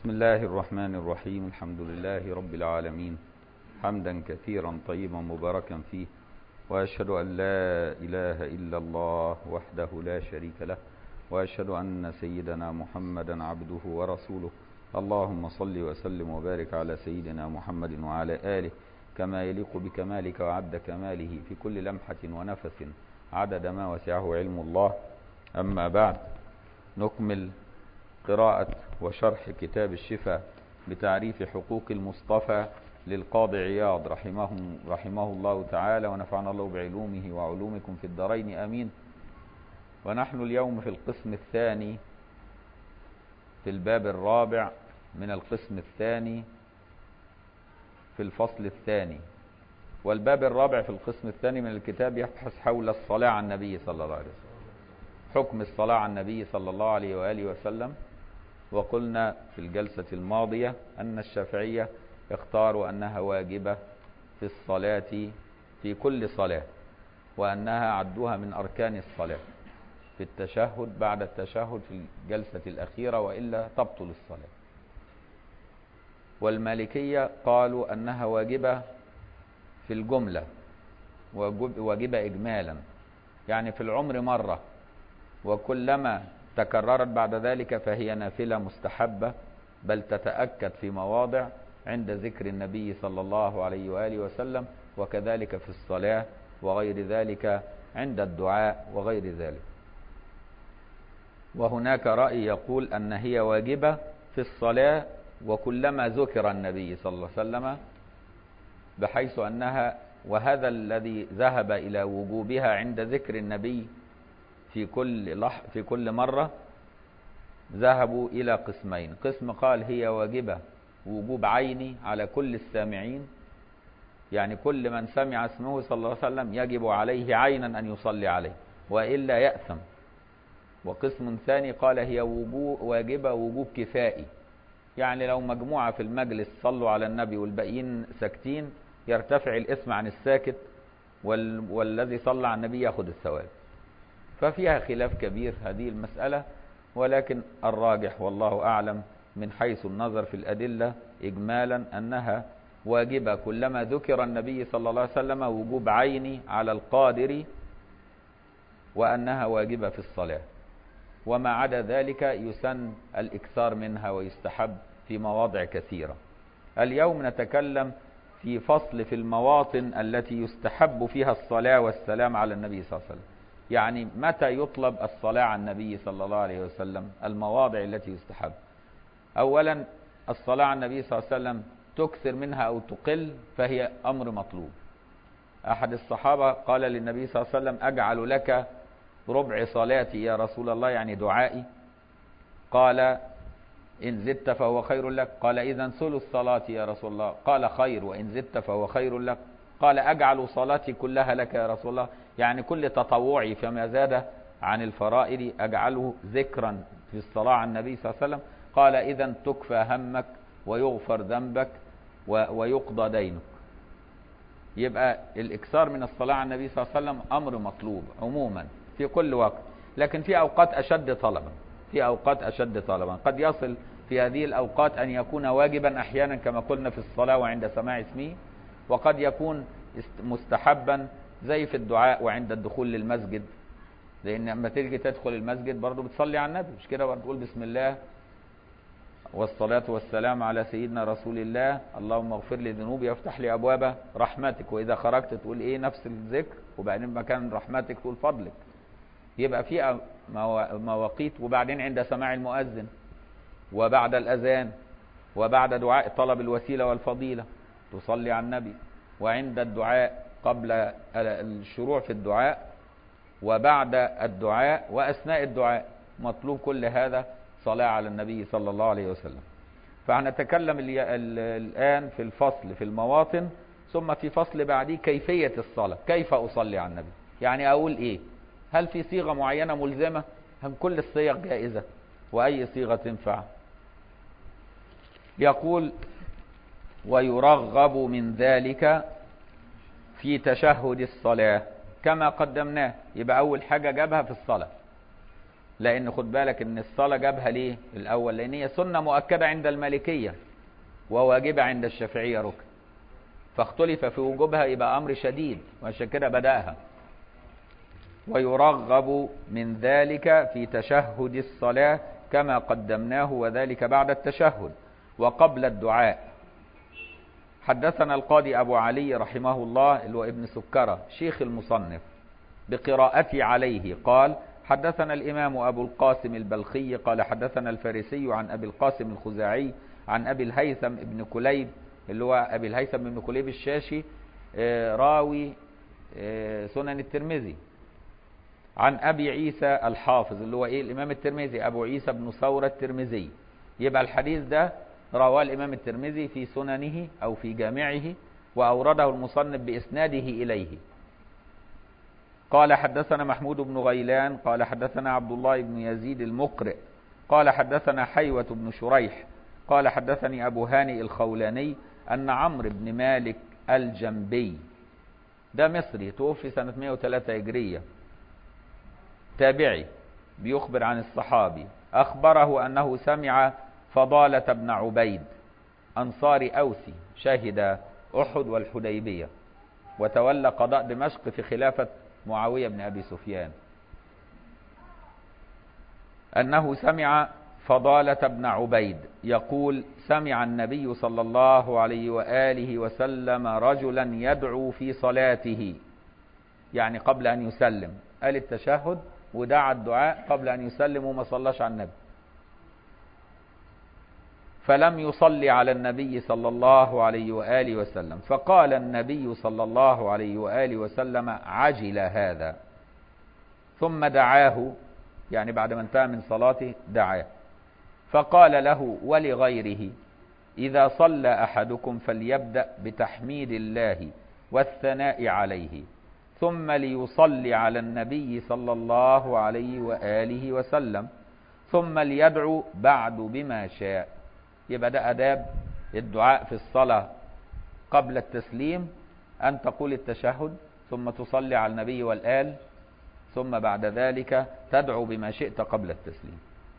بسم الله الرحمن الرحيم. الحمد لله رب العالمين، حمدا كثيرا طيبا مباركا فيه، وأشهد أن لا إله إلا الله وحده لا شريك له، وأشهد أن سيدنا محمدا عبده ورسوله. اللهم صل وسلم وبارك على سيدنا محمد وعلى آله كما يليق بكمالك وعد كماله في كل لمحة ونفس عدد ما وسعه علم الله. أما بعد، نكمل قراءة وشرح كتاب الشفاء بتعريف حقوق المصطفى للقاضي عياض رحمه الله تعالى، ونفعنا الله بعلومه وعلومكم في الدارين آمين. ونحن اليوم في القسم الثاني، في الباب الرابع من القسم الثاني في الفصل الثاني. والباب الرابع في القسم الثاني من الكتاب يبحث حول الصلاة على النبي صلى الله عليه وسلم، حكم الصلاة على النبي صلى الله عليه وآله وسلم. وقلنا في الجلسة الماضية أن الشافعية اختاروا أنها واجبة في الصلاة في كل صلاة، وأنها عدوها من أركان الصلاة في التشهد بعد التشهد في الجلسة الأخيرة، وإلا تبطل الصلاة. والمالكية قالوا أنها واجبة في الجملة، واجبة إجمالا، يعني في العمر مرة، وكلما تكررت بعد ذلك فهي نافلة مستحبة، بل تتأكد في مواضع عند ذكر النبي صلى الله عليه وآله وسلم، وكذلك في الصلاة وغير ذلك عند الدعاء وغير ذلك. وهناك رأي يقول أن هي واجبة في الصلاة وكلما ذكر النبي صلى الله عليه وسلم، بحيث أنها، وهذا الذي ذهب إلى وجوبها عند ذكر النبي في كل مرة، ذهبوا إلى قسمين. قسم قال هي واجبة وجوب عيني على كل السامعين، يعني كل من سمع اسمه صلى الله عليه وسلم يجب عليه عينا أن يصلي عليه وإلا يأثم. وقسم ثاني قال هي واجبة وجوب كفائي، يعني لو مجموعة في المجلس صلوا على النبي والباقيين ساكتين يرتفع الاسم عن الساكت، والذي صلى على النبي يأخذ الثواب. ففيها خلاف كبير هذه المسألة، ولكن الراجح والله أعلم من حيث النظر في الأدلة إجمالا أنها واجبة كلما ذكر النبي صلى الله عليه وسلم وجوب عيني على القادر، وأنها واجبة في الصلاة. وما عدا ذلك يسن الإكثار منها ويستحب في مواضع كثيرة. اليوم نتكلم في فصل في المواطن التي يستحب فيها الصلاة والسلام على النبي صلى الله عليه وسلم، يعني متى يطلب الصلاة على النبي صلى الله عليه وسلم، المواضع التي يستحب. أولا، الصلاة على النبي صلى الله عليه وسلم تكثر منها أو تقل فهي أمر مطلوب. أحد الصحابة قال للنبي صلى الله عليه وسلم: أجعل لك ربع صلاتي يا رسول الله، يعني دعائي. قال: إن زدت فهو خير لك. قال: إذن ثلث صلاتي يا رسول الله. قال: خير، وإن زدت فهو خير لك. قال: أجعل صلاتي كلها لك يا رسول الله، يعني كل تطوعي فما زاد عن الفرائض أجعله ذكرا في الصلاة على النبي صلى الله عليه وسلم. قال: إذن تكفى همك ويغفر ذنبك ويقضى دينك. يبقى الإكثار من الصلاة على النبي صلى الله عليه وسلم أمر مطلوب عموما في كل وقت، لكن في أوقات أشد طلبا، قد يصل في هذه الأوقات أن يكون واجبا أحيانا كما قلنا في الصلاة وعند سماع اسمه، وقد يكون مستحبا زي في الدعاء وعند الدخول للمسجد، لأن لما تيجي تدخل المسجد برضو بتصلي على النبي، مش كده؟ بتقول بسم الله والصلاة والسلام على سيدنا رسول الله، اللهم اغفر لي ذنوبي وافتح لي أبواب رحمتك. وإذا خرجت تقول إيه؟ نفس الذكر، وبعدين مكان رحمتك تقول فضلك. يبقى في مواقيت. وبعدين عند سماع المؤذن، وبعد الأذان، وبعد دعاء طلب الوسيلة والفضيلة تصلي على النبي، وعند الدعاء قبل الشروع في الدعاء، وبعد الدعاء، وأثناء الدعاء، مطلوب كل هذا صلاة على النبي صلى الله عليه وسلم. فهنتكلم الآن في الفصل في المواطن، ثم في فصل بعديه كيفية الصلاة، كيف أصلي على النبي، يعني أقول إيه؟ هل في صيغة معينة ملزمة؟ هم كل الصيغ جائزة، وأي صيغة تنفع. يقول: ويرغب من ذلك في تشهد الصلاة كما قدمناه. يبقى أول حاجة جابها في الصلاة، لان خد بالك ان الصلاة جابها ليه الاول؟ لان هي سنة مؤكدة عند المالكية وواجبة عند الشافعية ركن، فاختلف في وجوبها، يبقى امر شديد، وعشان كده بدأها. ويرغب من ذلك في تشهد الصلاة كما قدمناه، وذلك بعد التشهد وقبل الدعاء. حدثنا القاضي أبو علي رحمه الله اللي هو ابن سكرة شيخ المصنف بقراءتي عليه قال: حدثنا الإمام أبو القاسم البلخي قال حدثنا الفارسي عن أبي القاسم الخزاعي عن أبي الهيثم ابن كليب اللي هو أبي الهيثم ابن كليب الشاشي راوي سنن الترمذي، عن أبي عيسى الحافظ اللي هو الإمام الترمذي أبو عيسى بن ثورة الترمذي. يبقى الحديث ده رواه الإمام الترمذي في سننه أو في جامعه، وأورده المصنف بإسناده إليه. قال حدثنا محمود بن غيلان قال حدثنا عبد الله بن يزيد المقرئ قال حدثنا حيوة بن شريح قال حدثني أبو هانئ الخولاني أن عمرو بن مالك الجنبي، ده مصري توفي سنة 103 هجرية، تابعي، بيخبر عن الصحابي، أخبره أنه سمع فضالة بن عبيد أنصاري أوسي شهد أحد والحديبية وتولى قضاء دمشق في خلافة معاوية بن أبي سفيان، أنه سمع فضالة بن عبيد يقول: سمع النبي صلى الله عليه وآله وسلم رجلا يدعو في صلاته، يعني قبل أن يسلم، قال التشهد ودعا الدعاء قبل أن يسلم وما صلاش على النبي، فلم يصلي على النبي صلى الله عليه وآله وسلم، فقال النبي صلى الله عليه وآله وسلم: عجل هذا، ثم دعاه، يعني بعد ما انتهى من صلاته دعاه، فقال له ولغيره: إذا صلى أحدكم فليبدأ بتحميد الله والثناء عليه، ثم ليصلي على النبي صلى الله عليه وآله وسلم، ثم ليدعو بعد بما شاء. يبقى ده أداب الدعاء في الصلاة قبل التسليم، أن تقول التشهد ثم تصلي على النبي والآل، ثم بعد ذلك تدعو بما شئت قبل التسليم.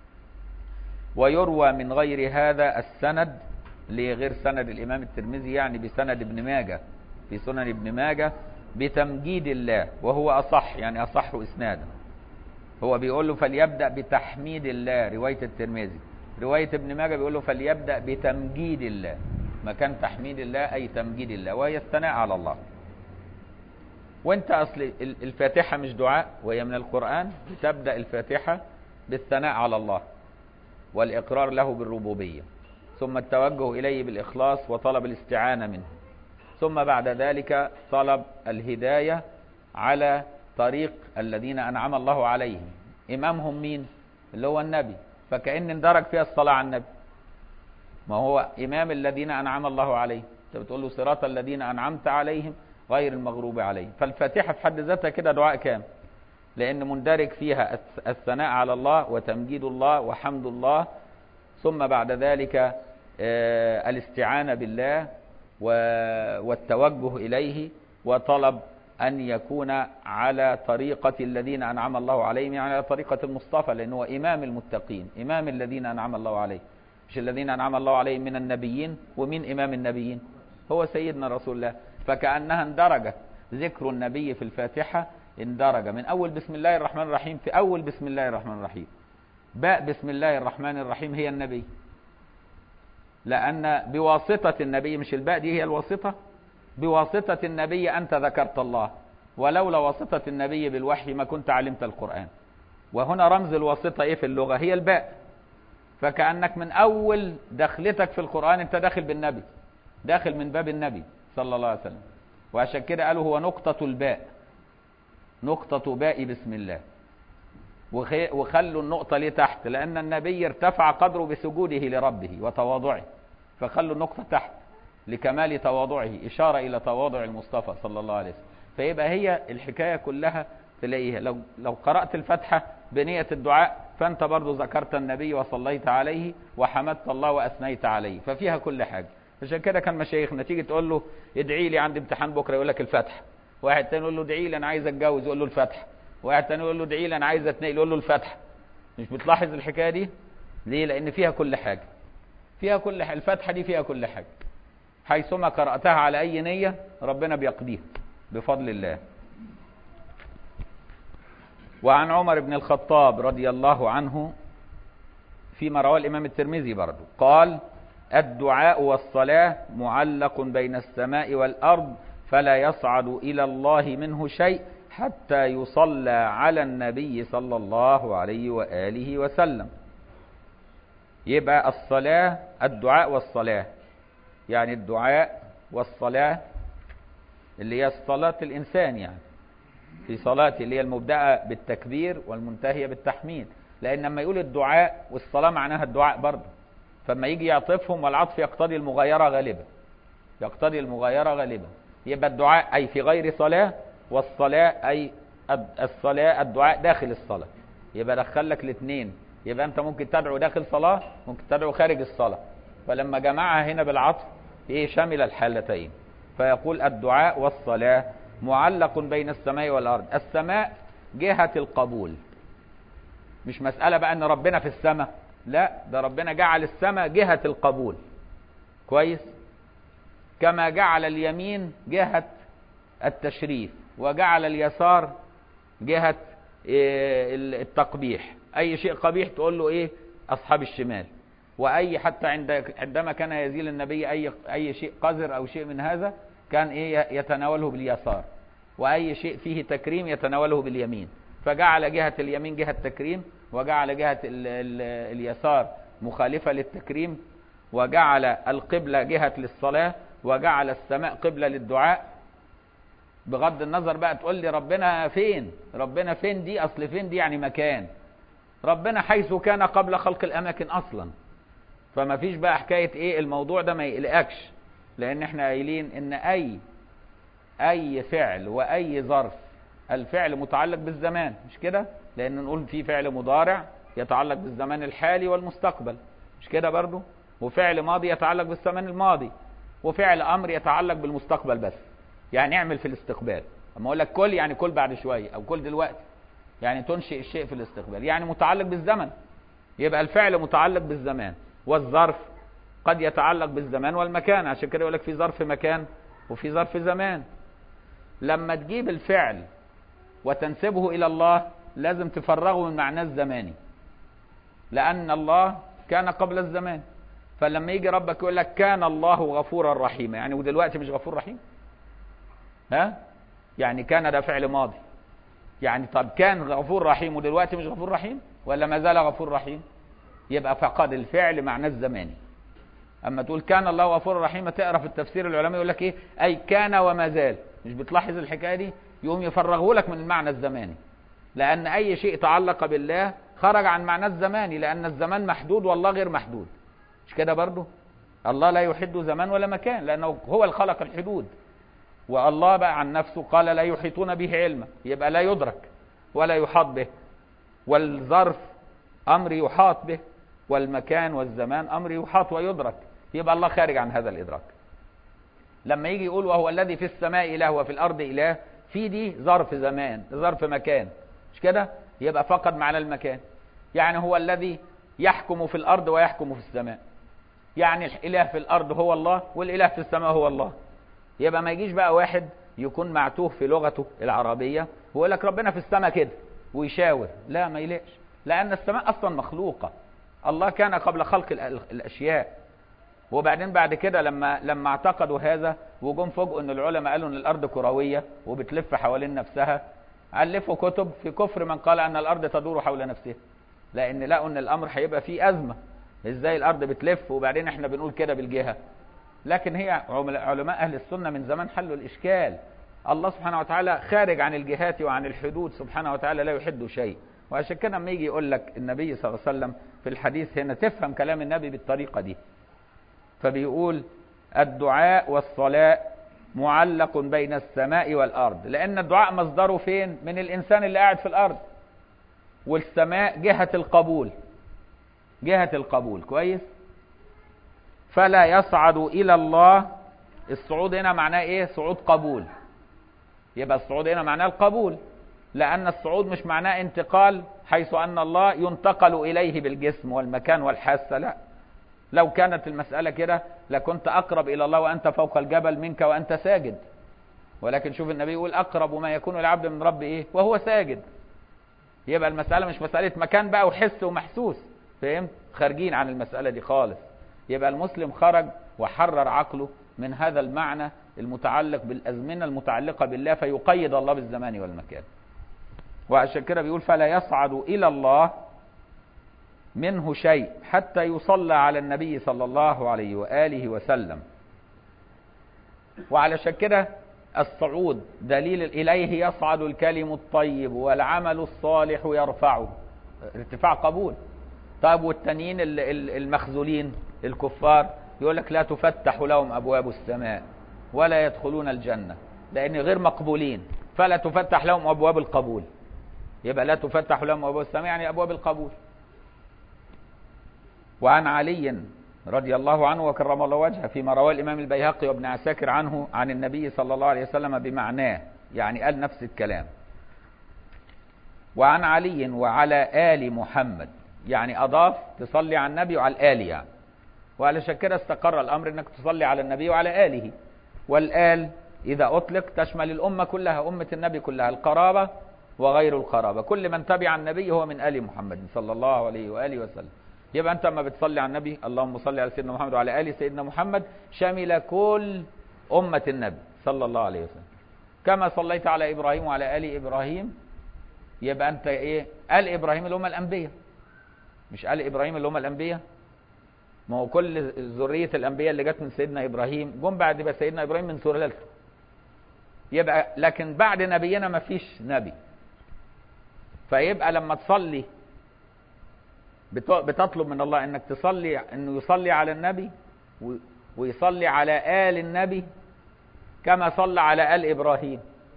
ويروى من غير هذا السند لغير سند الإمام الترمذي، يعني بسند ابن ماجه في سنن ابن ماجه بتمجيد الله، وهو أصح، يعني أصح إسنادا. هو بيقول له فليبدأ بتحميد الله رواية الترمذي، رواية ابن ماجه بيقول له فليبدأ بتمجيد الله، مكان تحميد الله أي تمجيد الله، وهي الثناء على الله. وانت أصل الفاتحة مش دعاء، وهي من القرآن، بتبدأ الفاتحة بالثناء على الله والإقرار له بالربوبية، ثم التوجه إليه بالإخلاص وطلب الاستعانة منه، ثم بعد ذلك طلب الهداية على طريق الذين أنعم الله عليهم، إمامهم مين؟ اللي هو النبي، فكأن اندرج فيها الصلاة على النبي، ما هو إمام الذين أنعم الله عليهم، انت بتقول له صراط الذين أنعمت عليهم غير المغضوب عليهم. فالفاتحة في حد ذاتها كده دعاء كامل، لأن مندرج فيها الثناء على الله وتمجيد الله وحمد الله، ثم بعد ذلك الاستعانة بالله والتوجه إليه، وطلب أن يكون على طريقة الذين أنعم الله عليهم، يعني على طريقة المصطفى، لأنه هو إمام المتقين، إمام الذين أنعم الله عليهم، مش الذين أنعم الله عليهم من النبيين، ومن إمام النبيين هو سيدنا رسول الله، فكأنها اندرجت ذكر النبي في الفاتحة، اندرج من أول بسم الله الرحمن الرحيم، في أول بسم الله الرحمن الرحيم باء بسم الله الرحمن الرحيم هي النبي، لأن بواسطة النبي، مش الباء دي هي الواسطة، بواسطة النبي أنت ذكرت الله، ولولا واسطة النبي بالوحي ما كنت علمت القرآن. وهنا رمز الواسطة إيه في اللغة؟ هي الباء، فكأنك من أول دخلتك في القرآن أنت داخل بالنبي، داخل من باب النبي صلى الله عليه وسلم، وعشان كده قالوا هو نقطة الباء، نقطة باء بسم الله، وخلوا النقطة ليه تحت، لأن النبي ارتفع قدره بسجوده لربه وتواضعه، فخلوا النقطة تحت لكمال تواضعه، إشارة إلى تواضع المصطفى صلى الله عليه وسلم. فيبقى هي الحكاية كلها تلاقيها، لو قرأت الفاتحة بنية الدعاء فأنت برضو ذكرت النبي وصليت عليه وحمدت الله وأثنيت عليه، ففيها كل حاجة. عشان كده كان مشايخنا تيجي تقول له ادعي لي عندي امتحان بكرة يقول لك الفاتحة، واحد تاني يقول له ادعي لي أنا عايز أتجوز يقول له الفاتحة، واحد تاني يقول له ادعي لي أنا عايز أتنقل يقول له الفاتحة. مش بتلاحظ الحكاية دي؟ ليه؟ لأن فيها كل حاجة، فيها كل حاجة. الفاتحة دي فيها كل حاجة، حيثما قرأتها على أي نية ربنا بيقضيها بفضل الله. وعن عمر بن الخطاب رضي الله عنه فيما رواه الإمام الترمذي برضو قال: الدعاء والصلاة معلق بين السماء والأرض، فلا يصعد إلى الله منه شيء حتى يصلى على النبي صلى الله عليه وآله وسلم. يبقى الصلاة، الدعاء والصلاة، يعني الدعاء والصلاة اللي هي صلاة الإنسان، يعني في صلاة اللي هي المبدأة بالتكبير والمنتهية بالتحميد، لأن لما يقول الدعاء والصلاة معناها الدعاء برضه، فما يجي يعطفهم والعطف يقتضي المغايرة غالبا، يقتضي المغايرة غالبا. يبقى الدعاء أي في غير صلاة، والصلاة أي الصلاة الدعاء داخل الصلاة، يبقى دخل لك الاثنين. يبقى أنت ممكن تدعو داخل صلاة، ممكن تدعو خارج الصلاة، فلما جمعها هنا بالعطف شمل الحالتين، فيقول الدعاء والصلاة معلق بين السماء والأرض. السماء جهة القبول، مش مسألة بقى أن ربنا في السماء، لا، ده ربنا جعل السماء جهة القبول، كويس، كما جعل اليمين جهة التشريف، وجعل اليسار جهة التقبيح. أي شيء قبيح تقول له إيه؟ أصحاب الشمال. وأي حتى عندما كان يزيل النبي أي شيء قذر أو شيء من هذا كان إيه؟ يتناوله باليسار. وأي شيء فيه تكريم يتناوله باليمين، فجعل جهة اليمين جهة تكريم، وجعل جهة اليسار مخالفة للتكريم، وجعل القبلة جهة للصلاة، وجعل السماء قبلة للدعاء. بغض النظر بقى تقول لي ربنا فين، ربنا فين دي، أصل فين دي يعني مكان، ربنا حيث كان قبل خلق الأماكن أصلا. فما فيش بقى حكاية إيه الموضوع ده ما يقلقكش، لأن احنا قايلين إن أي فعل وأي ظرف، الفعل متعلق بالزمان، مش كده؟ لأن نقول في فعل مضارع يتعلق بالزمان الحالي والمستقبل، مش كده برضو؟ وفعل ماضي يتعلق بالزمان الماضي، وفعل أمر يتعلق بالمستقبل بس، يعني اعمل في الاستقبال. اما اقول لك كل، يعني كل بعد شوية، أو كل دلوقتي، يعني تنشئ الشيء في الاستقبال، يعني متعلق بالزمن. يبقى الفعل متعلق بالزمان، والظرف قد يتعلق بالزمان والمكان، عشان كده يقول لك في ظرف مكان وفي ظرف زمان. لما تجيب الفعل وتنسبه إلى الله لازم تفرغه من معناه الزماني، لأن الله كان قبل الزمان. فلما يجي ربك يقول لك كان الله غفورا رحيما، يعني ودلوقتي مش غفور رحيم؟ ها؟ يعني كان ده فعل ماضي، يعني طب كان غفور رحيم ودلوقتي مش غفور رحيم، ولا ما زال غفور رحيم؟ يبقى فقد الفعل معناه الزماني. اما تقول كان الله غفورا رحيما، تقرا في التفسير العلماء يقول لك ايه؟ اي كان وما زال. مش بتلاحظ الحكايه دي؟ يقوم يفرغه لك من المعنى الزماني، لان اي شيء تعلق بالله خرج عن معناه الزماني، لان الزمان محدود والله غير محدود، مش كده برضو؟ الله لا يحد زمان ولا مكان، لانه هو اللي خلق الحدود. والله بقى عن نفسه قال لا يحيطون به علما، يبقى لا يدرك ولا يحاط به. والظرف امر يحاط به، والمكان والزمان امر يحاط ويدرك، يبقى الله خارج عن هذا الادراك. لما يجي يقول وهو الذي في السماء اله وفي الارض اله، في دي ظرف زمان، ظرف مكان، مش كده؟ يبقى فقد معنى المكان. يعني هو الذي يحكم في الارض ويحكم في السماء، يعني الاله في الارض هو الله والاله في السماء هو الله. يبقى ما يجيش بقى واحد يكون معتوه في لغته العربية ويقول لك ربنا في السماء كده ويشاور، لا، ما يليقش، لأن السماء أصلا مخلوقة، الله كان قبل خلق الأشياء. وبعدين بعد كده لما اعتقدوا هذا وجم فوجئوا ان العلماء قالوا ان الارض كرويه وبتلف حوالين نفسها، الفوا كتب في كفر من قال ان الارض تدور حول نفسها، لان لقوا ان الامر هيبقى فيه ازمه، ازاي الارض بتلف وبعدين احنا بنقول كده بالجهه؟ لكن هي علماء اهل السنه من زمان حلوا الاشكال. الله سبحانه وتعالى خارج عن الجهات وعن الحدود، سبحانه وتعالى لا يحد شيء. وعشان كده لما يجي يقول لك النبي صلى الله عليه وسلم في الحديث هنا تفهم كلام النبي بالطريقه دي، فبيقول الدعاء والصلاة معلق بين السماء والأرض، لأن الدعاء مصدره فين؟ من الإنسان اللي قاعد في الأرض، والسماء جهة القبول، جهة القبول، كويس؟ فلا يصعد إلى الله. الصعود هنا معناه إيه؟ صعود قبول، يبقى الصعود هنا معناه القبول، لأن الصعود مش معناه انتقال حيث أن الله ينتقل إليه بالجسم والمكان والحاسة، لا. لو كانت المسألة كده لكنت أقرب إلى الله وأنت فوق الجبل منك وأنت ساجد. ولكن شوف النبي يقول أقرب ما يكون العبد من رب إيه وهو ساجد. يبقى المسألة مش مسألة مكان بقى وحس ومحسوس، فهمت؟ خارجين عن المسألة دي خالص. يبقى المسلم خرج وحرر عقله من هذا المعنى المتعلق بالأزمنة المتعلقة بالله، فيقيد الله بالزمان والمكان. وعشان كده بيقول فلا يصعد إلى الله منه شيء حتى يصلى على النبي صلى الله عليه وآله وسلم. وعلشان كده الصعود دليل إليه يصعد الكلم الطيب والعمل الصالح يرفعه، ارتفاع قبول. طيب والتانيين المخذولين الكفار يقول لك لا تفتح لهم أبواب السماء ولا يدخلون الجنة لأن غير مقبولين، فلا تفتح لهم أبواب القبول. يبقى لا تفتح لهم أبواب السماء يعني أبواب القبول. وعن علي رضي الله عنه وكرم الله وجهه فيما رواه الإمام البيهقي وابن عساكر عنه عن النبي صلى الله عليه وسلم بمعناه، يعني قال نفس الكلام. وعن علي وعلى آل محمد، يعني أضاف تصلي على النبي وعلى الآل يعني. وعلشان كده استقر الأمر أنك تصلي على النبي وعلى آله. والآل إذا أطلق تشمل الأمة كلها، أمة النبي كلها، القرابة وغير القرابة، كل من تبع النبي هو من آل محمد صلى الله عليه وآله وسلم. يبقى أنت لما بتصلي على النبي اللهم صل على سيدنا محمد وعلى آل سيدنا محمد شامل كل أمة النبي صلى الله عليه وسلم. كما صليت على إبراهيم وعلى آل إبراهيم، يبقى أنت إيه؟ آل إبراهيم اللي هم الأنبياء، مش آل إبراهيم اللي هم الأنبياء. ما هو كل ذرية الأنبياء اللي جت من سيدنا إبراهيم جم بعد يبقى سيدنا إبراهيم من سلالته. يبقى لكن بعد نبينا ما فيش نبي. فيبقى لما تصلي بتطلب من الله انك تصلي، انه يصلي على النبي ويصلي على آل النبي كما صلى على آل إبراهيم.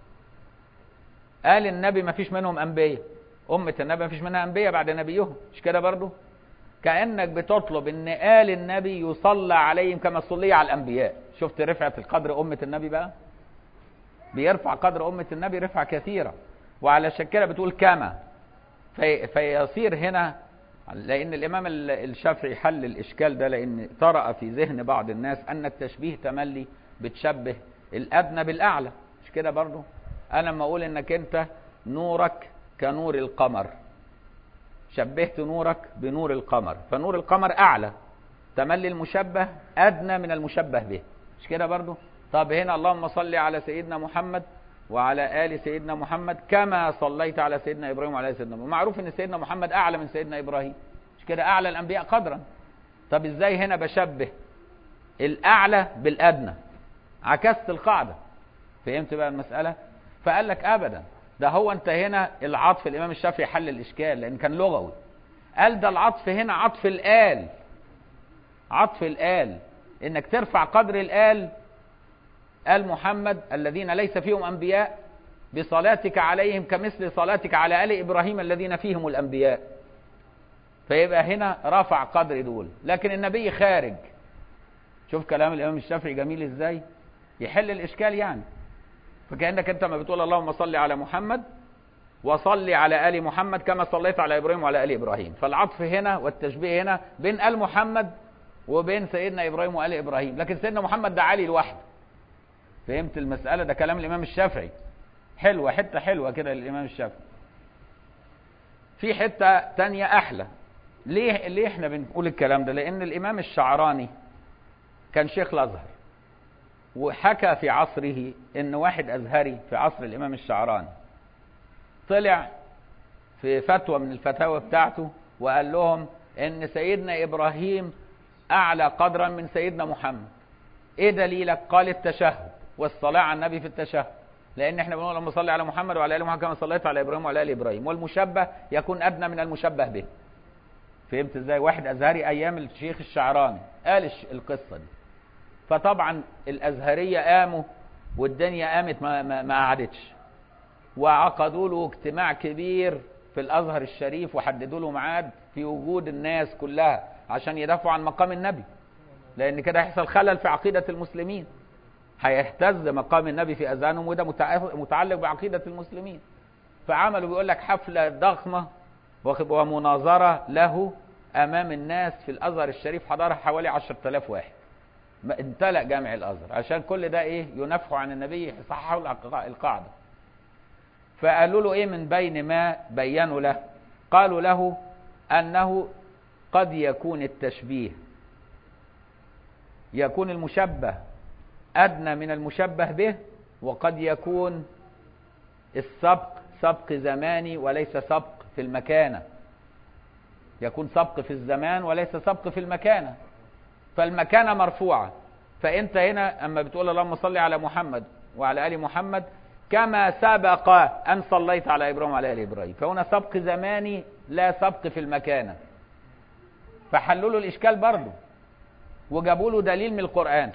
آل النبي ما فيش منهم أنبياء، أمة النبي ما فيش منها أنبياء بعد نبيهم، مش كده برضو؟ كأنك بتطلب ان آل النبي يصلى عليهم كما صلي على الأنبياء. شفت رفعة القدر أمة النبي بقى؟ بيرفع قدر أمة النبي رفعة كثيرة. وعلى شكلها بتقول كما فيصير هنا، لأن الإمام الشافعي حل الإشكال ده، لأن طرأ في ذهن بعض الناس أن التشبيه تملي بتشبه الأدنى بالأعلى، مش كده برضو؟ أنا لما أقول إنك أنت نورك كنور القمر، شبهت نورك بنور القمر، فنور القمر أعلى، تملي المشبه أدنى من المشبه به، مش كده برضو؟ طب هنا اللهم صل على سيدنا محمد وعلى آل سيدنا محمد كما صليت على سيدنا إبراهيم وعلى آل سيدنا محمد. معروف إن سيدنا محمد أعلى من سيدنا إبراهيم، مش كده؟ أعلى الأنبياء قدرا. طب إزاي هنا بشبه الأعلى بالأدنى؟ عكست القاعدة. فهمت بقى المسألة؟ فقال لك أبدا، ده هو أنت هنا العطف، الإمام الشافعي حل الإشكال لأن كان لغوي، قال ده العطف هنا عطف الآل، عطف الآل، إنك ترفع قدر الآل، آل محمد الذين ليس فيهم أنبياء بصلاتك عليهم كمثل صلاتك على آل إبراهيم الذين فيهم الأنبياء. فيبقى هنا رفع قدر دول، لكن النبي خارج. شوف كلام الإمام الشافعي جميل إزاي يحل الإشكال يعني. فكأنك أنت ما بتقول اللهم صل على محمد وصلي على آل محمد كما صليت على إبراهيم وعلى آل إبراهيم، فالعطف هنا والتشبيه هنا بين آل محمد وبين سيدنا إبراهيم وآل إبراهيم، لكن سيدنا محمد ده علي لوحده. فهمت المسألة؟ ده كلام الإمام الشافعي. حلوة، حتة حلوة كده للإمام الشافعي. في حتة تانية أحلى. ليه احنا بنقول الكلام ده؟ لأن الإمام الشعراني كان شيخ الأزهر، وحكى في عصره إن واحد أزهري في عصر الإمام الشعراني طلع في فتوى من الفتاوى بتاعته وقال لهم إن سيدنا إبراهيم أعلى قدرا من سيدنا محمد. إيه دليلك؟ قال التشهد والصلاة على النبي في التشهد، لأن احنا بنقول اللهم صل على محمد وعلى آل محمد كما صليت على إبراهيم وعلى آل إبراهيم، والمشبه يكون أدنى من المشبه به. فهمت إزاي؟ واحد أزهري أيام الشيخ الشعراني قال القصة دي. فطبعا الأزهرية قاموا والدنيا قامت ما قعدتش، وعقدوا له اجتماع كبير في الأزهر الشريف وحددوا له ميعاد في وجود الناس كلها عشان يدافعوا عن مقام النبي، لأن كده هيحصل خلل في عقيدة المسلمين، هيهتز مقام النبي في أذهانهم، وده متعلق بعقيدة المسلمين. فعملوا بيقول لك حفلة ضخمة ومناظرة له أمام الناس في الأزهر الشريف، حضرها حوالي 10,000 واحد، امتلأ جامع الأزهر، عشان كل ده إيه؟ ينفحوا عن النبي، يصححوا القاعدة. فقالوا له إيه من بين ما بينوا له؟ قالوا له أنه قد يكون التشبيه، يكون المشبه أدنى من المشبه به، وقد يكون السبق سبق زماني وليس سبق في المكانة، يكون سبق في الزمان وليس سبق في المكانة، فالمكانة مرفوعة. فأنت هنا أما بتقول اللهم صل على محمد وعلى آل محمد كما سبق أن صليت على إبراهيم وعلى آل إبراهيم، فهنا سبق زماني لا سبق في المكانة. فحلوا له الإشكال برضه، وجابوا له دليل من القرآن،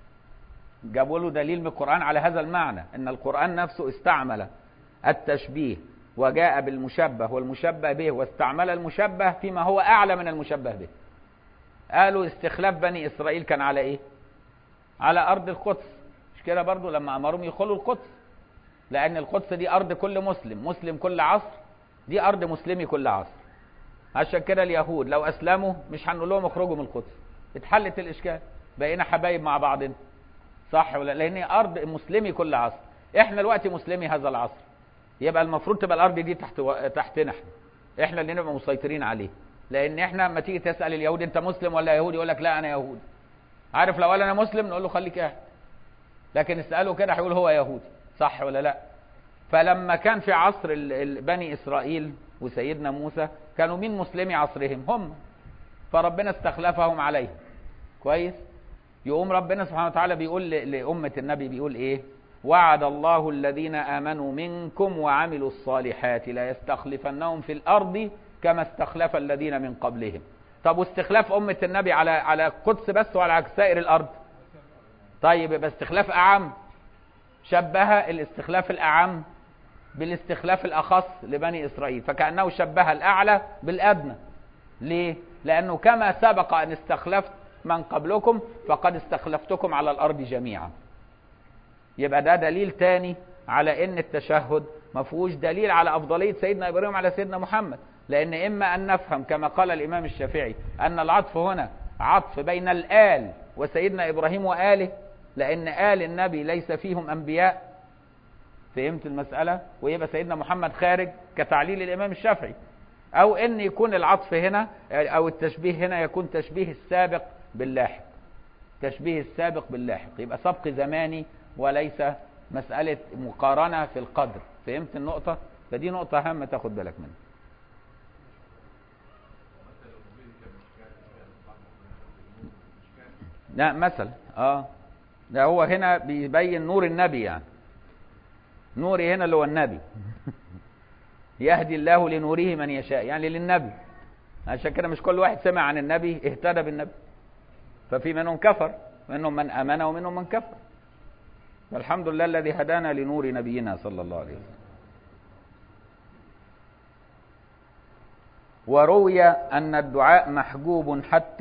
جابوا له دليل من القرآن على هذا المعنى، أن القرآن نفسه استعمل التشبيه وجاء بالمشبه والمشبه به، واستعمل المشبه فيما هو أعلى من المشبه به. قالوا استخلاف بني إسرائيل كان على إيه؟ على أرض القدس، مش كده برضو لما أمرهم يدخلوا القدس، لأن القدس دي أرض كل مسلم، مسلم كل عصر، دي أرض مسلمي كل عصر. عشان كده اليهود لو أسلموا مش هنقول لهم اخرجوا من القدس، اتحلت الإشكال، بقينا حبايب مع بعضنا، صح ولا؟ لأن أرض مسلمي كل عصر، إحنا دلوقتي مسلمي هذا العصر، يبقى المفروض تبقى الأرض دي تحتنا إحنا اللي نبقى مسيطرين عليه. لأن إحنا لما تيجي تسأل اليهود أنت مسلم ولا يهودي؟ يقول لك لا أنا يهودي. عارف لو قال أنا مسلم نقول له خليك قاعد، لكن اسأله كده هيقول هو يهودي، صح ولا لا؟ فلما كان في عصر بني إسرائيل وسيدنا موسى كانوا مين مسلمي عصرهم؟ هم، فربنا استخلفهم عليهم، كويس؟ يقوم ربنا سبحانه وتعالى بيقول لأمة النبي، بيقول إيه؟ وعد الله الذين آمنوا منكم وعملوا الصالحات لا يستخلفنهم في الأرض كما استخلف الذين من قبلهم. طب واستخلاف أمة النبي على القدس بس وعلى سائر الأرض؟ طيب يبقى استخلاف أعم، شبه الاستخلاف الأعم بالاستخلاف الأخص لبني إسرائيل، فكأنه شبه الأعلى بالأدنى. ليه؟ لأنه كما سبق أن استخلفت من قبلكم فقد استخلفتكم على الأرض جميعا. يبقى ده دليل تاني على ان التشهد ما فيهوش دليل على افضليه سيدنا ابراهيم على سيدنا محمد، لان اما ان نفهم كما قال الامام الشافعي ان العطف هنا عطف بين الآل وسيدنا ابراهيم وآله، لان آل النبي ليس فيهم انبياء، فهمت المسألة؟ ويبقى سيدنا محمد خارج كتعليل الامام الشافعي، او ان يكون العطف هنا او التشبيه هنا يكون تشبيه السابق باللاحق، تشبيه السابق باللاحق، يبقى سبق زماني وليس مسألة مقارنة في القدر. فهمت النقطة؟ فدي نقطة هامة تاخد بالك منها. لا مثل ده هو هنا بيبين نور النبي، يعني نوري هنا اللي هو النبي يهدي الله لنوره من يشاء، يعني للنبي. عشان كده مش كل واحد سمع عن النبي اهتدى بالنبي، ففي منهم كفر، منهم من آمن ومنهم من كفر. والحمد لله الذي هدانا لنور نبينا صلى الله عليه وسلم. وروي أن الدعاء محجوب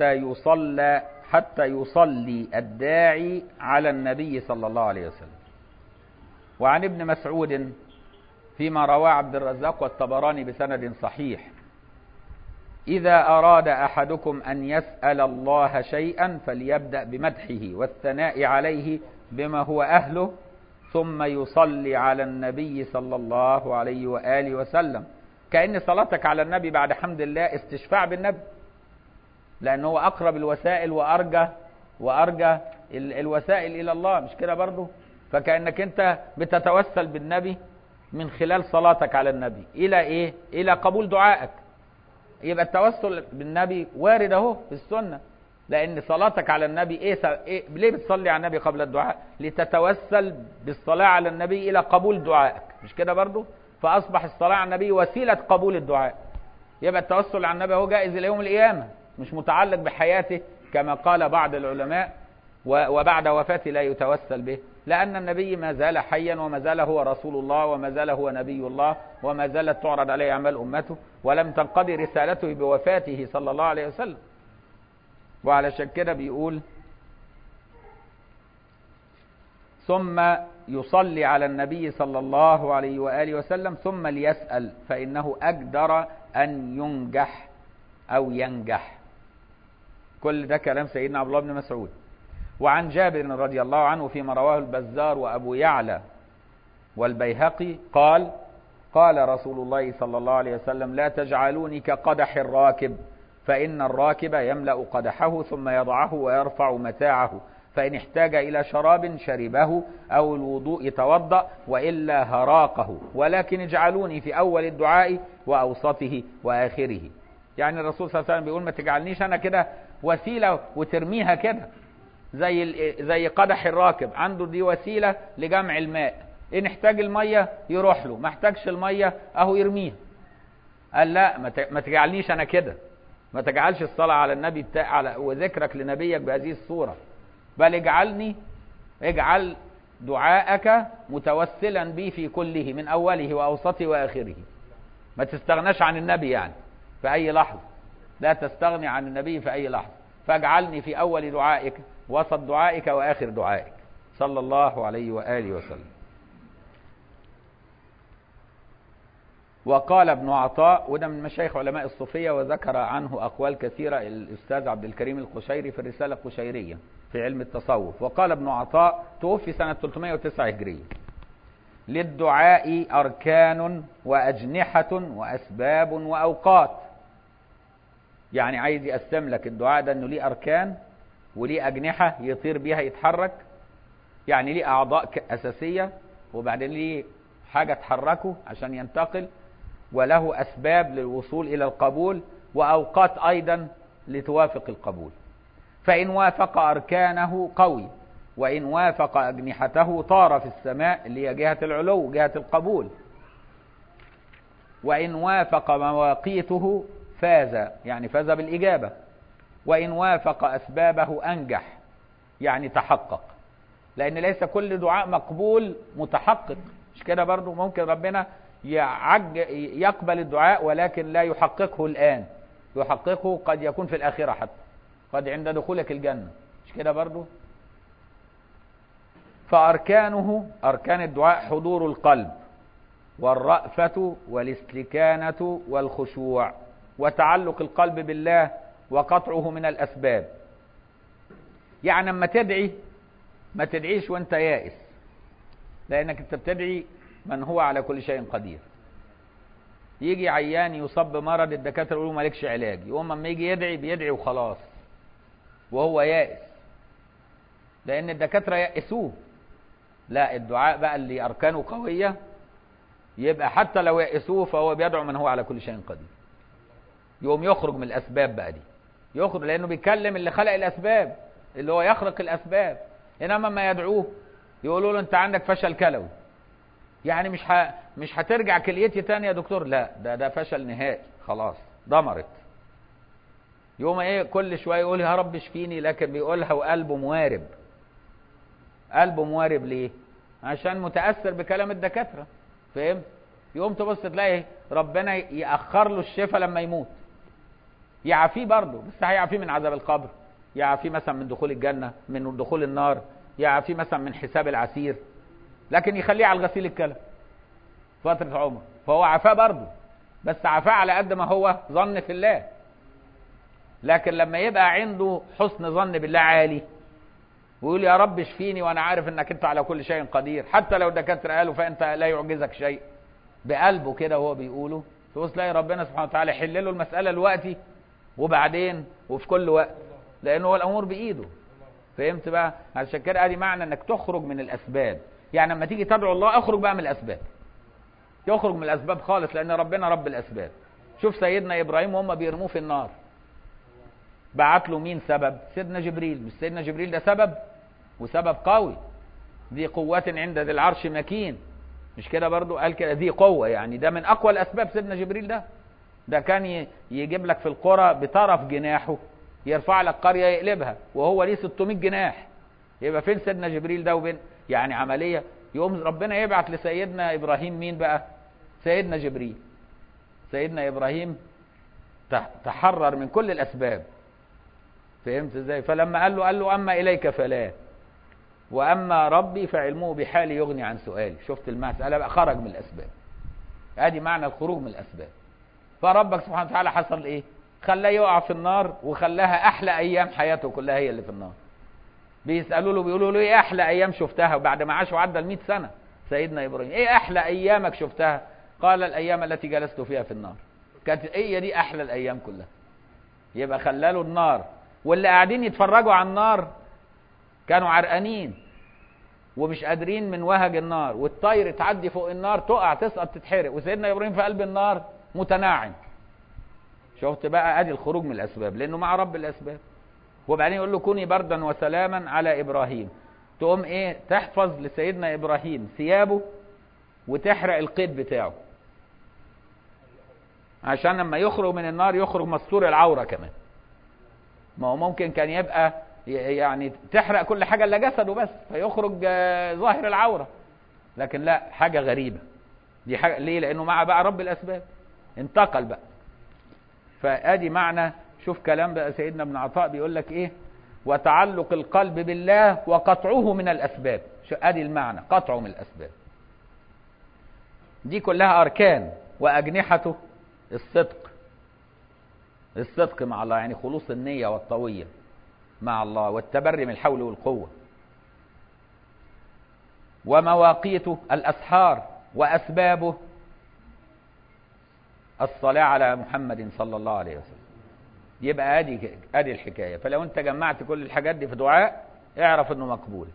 حتى يصلي الداعي على النبي صلى الله عليه وسلم. وعن ابن مسعود فيما رواه عبد الرزاق والطبراني بسند صحيح: إذا أراد أحدكم أن يسأل الله شيئا فليبدأ بمدحه والثناء عليه بما هو أهله، ثم يصلي على النبي صلى الله عليه وآله وسلم. كأن صلاتك على النبي بعد حمد الله استشفاع بالنبي، لأنه هو أقرب الوسائل وأرجى الوسائل إلى الله، مش كده برضو؟ فكأنك أنت بتتوسل بالنبي من خلال صلاتك على النبي إلى إيه؟ إلى قبول دعائك. يبقى التوسل بالنبي وارد اهو في السنة، لأن صلاتك على النبي إيه ليه بتصلي على النبي قبل الدعاء؟ لتتوسل بالصلاة على النبي إلى قبول دعائك، مش كده برضو؟ فأصبح الصلاة على النبي وسيلة قبول الدعاء. يبقى التوسل على النبي هو جائز إلى يوم القيامة، مش متعلق بحياته كما قال بعض العلماء وبعد وفاته لا يتوسل به، لأن النبي ما زال حيا وما زال هو رسول الله وما زال هو نبي الله وما زالت تعرض عليه أعمال أمته، ولم تنقضي رسالته بوفاته صلى الله عليه وسلم. وعلى كده بيقول: ثم يصلي على النبي صلى الله عليه وآله وسلم ثم ليسأل، فإنه أقدر أن ينجح أو ينجح. كل ده كلام سيدنا عبد الله بن مسعود. وعن جابر رضي الله عنه فيما رواه البزار وأبو يعلى والبيهقي قال: قال رسول الله صلى الله عليه وسلم: لا تجعلوني كقدح الراكب، فإن الراكب يملأ قدحه ثم يضعه ويرفع متاعه، فإن احتاج إلى شراب شربه أو الوضوء توضأ، وإلا هراقه، ولكن اجعلوني في أول الدعاء وأوسطه وآخره. يعني الرسول صلى الله عليه وسلم بيقول ما تجعلنيش أنا كده وسيلة وترميها كده زي قدح الراكب، عنده دي وسيلة لجمع الماء، إن احتاج المية يروح له، ما احتاجش المية أهو يرميها. قال لا، ما تجعلنيش أنا كده، ما تجعلش الصلاة على النبي وذكرك لنبيك بهذه الصورة، بل اجعل دعاءك متوسلا بي في كله من أوله وأوسطه وآخره. ما تستغناش عن النبي يعني في أي لحظة، لا تستغني عن النبي في أي لحظة، فاجعلني في أول دعائك وسط دعائك وآخر دعائك صلى الله عليه وآله وسلم. وقال ابن عطاء، وده من مشايخ علماء الصوفية وذكر عنه أقوال كثيرة الأستاذ عبد الكريم القشيري في الرسالة القشيرية في علم التصوف. وقال ابن عطاء توفي سنة 309 هجرية: للدعاء أركان وأجنحة وأسباب وأوقات. يعني عايز يقسم لك الدعاء ده انه ليه أركان وليه أجنحة يطير بيها يتحرك، يعني ليه أعضاء أساسية، وبعدين ليه حاجة تحركه عشان ينتقل، وله أسباب للوصول إلى القبول، وأوقات أيضا لتوافق القبول. فإن وافق أركانه قوي، وإن وافق أجنحته طار في السماء اللي هي جهة العلو جهة القبول، وإن وافق مواقيته فاز، يعني فاز بالإجابة، وإن وافق أسبابه أنجح، يعني تحقق. لأن ليس كل دعاء مقبول متحقق، مش كده برضو؟ ممكن ربنا يقبل الدعاء ولكن لا يحققه الآن، يحققه قد يكون في الآخرة، حتى قد عند دخولك الجنة، مش كده برضو؟ فأركانه، أركان الدعاء: حضور القلب والرأفة والاستكانة والخشوع وتعلق القلب بالله وقطعه من الأسباب. يعني لما تدعي ما تدعيش وانت يائس، لأنك انت بتدعي من هو على كل شيء قدير. يجي عيان يصاب بمرض الدكاترة يقولوا مالكش علاج، يقوم اما يجي يدعي بيدعي وخلاص وهو يائس، لأن الدكاترة يأسوه. لا، الدعاء بقى اللي أركانه قوية يبقى حتى لو يأسوه فهو بيدعو من هو على كل شيء قدير. يقوم يخرج من الأسباب بقى دي، يخرج لأنه بيتكلم اللي خلق الأسباب، اللي هو يخلق الأسباب. إنما ما يدعوه يقولوا له أنت عندك فشل كلوي، يعني مش هترجع كليتي تاني يا دكتور، لا ده فشل نهائي خلاص دمرت. يوم ايه كل شويه يقول يا رب اشفيني، لكن بيقولها وقلبه موارب. قلبه موارب ليه؟ عشان متأثر بكلام الدكاترة، فهمت؟ يقوم تبص تلاقي ربنا يأخر له الشفاء لما يموت، يعافيه برضه، بس هيعافيه من عذاب القبر، يعافيه مثلا من دخول الجنة، من دخول النار، يعافيه مثلا من حساب العسير، لكن يخليه على الغسيل الكلى فترة عمر، فهو عافاه برضه، بس عافاه على قد ما هو ظن في الله. لكن لما يبقى عنده حسن ظن بالله عالي ويقول يا رب اشفيني وانا عارف انك انت على كل شيء قدير، حتى لو الدكاتره قالوا فانت لا يعجزك شيء، بقلبه كده وهو بيقوله، تبص تلاقي ربنا سبحانه وتعالى يحل له المساله دلوقتي وبعدين وفي كل وقت، لانه هو الامور بايده. فهمت بقى؟ عشان كده ادي معنى انك تخرج من الاسباب. يعني لما تيجي تدعو الله اخرج بقى من الاسباب، يخرج من الاسباب خالص، لان ربنا رب الاسباب. شوف سيدنا ابراهيم وهم بيرموه في النار، بعت له مين سبب؟ سيدنا جبريل. مش سيدنا جبريل ده سبب وسبب قوي، ذي قوة عند ذي العرش مكين، مش كده برضو؟ قال كده ذي قوة، يعني ده من اقوى الاسباب. سيدنا جبريل ده كان يجيب لك في القرى بطرف جناحه يرفع لك قرية يقلبها، وهو ليه 600 جناح. يبقى فين سيدنا جبريل ده وبين يعني عملية؟ يقوم ربنا يبعت لسيدنا ابراهيم مين بقى؟ سيدنا جبريل. سيدنا ابراهيم تحرر من كل الاسباب. فهمت ازاي؟ فلما قال له اما اليك فلا، واما ربي فعلمه بحالي يغني عن سؤالي. شفت المسألة بقى؟ خرج من الاسباب. ادي معنى الخروج من الاسباب. فربك سبحانه وتعالى حصل ايه؟ خلاه يقع في النار، وخلاها احلى ايام حياته كلها هي اللي في النار. بيسالوا له بيقولوا له ايه احلى ايام شفتها بعد ما عاش وعدى ال 100 سنه سيدنا ابراهيم؟ ايه احلى ايامك شفتها؟ قال الايام التي جلست فيها في النار. كانت هي دي احلى الايام كلها. يبقى خلاله النار، واللي قاعدين يتفرجوا على النار كانوا عرقانين ومش قادرين من وهج النار، والطير تعدي فوق النار تقع تسقط تتحرق، وسيدنا ابراهيم في قلب النار متناعم. شفت بقى؟ ادي الخروج من الاسباب، لانه مع رب الاسباب. وبعدين يقول له كوني بردا وسلاما على ابراهيم. تقوم ايه؟ تحفظ لسيدنا ابراهيم ثيابه وتحرق القيد بتاعه، عشان لما يخرج من النار يخرج مستور العوره كمان. ما هو ممكن كان يبقى يعني تحرق كل حاجه الا جسده بس فيخرج ظاهر العوره، لكن لا، حاجه غريبه دي. حاجه ليه؟ لانه مع بقى رب الاسباب، انتقل بقى. فادي معنى. شوف كلام بقى سيدنا ابن عطاء بيقول لك ايه؟ وتعلق القلب بالله وقطعه من الاسباب. ادي المعنى، قطعه من الاسباب. دي كلها اركان. واجنحته الصدق، الصدق مع الله، يعني خلوص النية والطوية مع الله، والتبري من الحول والقوة. ومواقيته الأسحار، وأسبابه الصلاة على محمد صلى الله عليه وسلم. يبقى ادي الحكاية. فلو انت جمعت كل الحاجات دي في دعاء اعرف انه مقبول.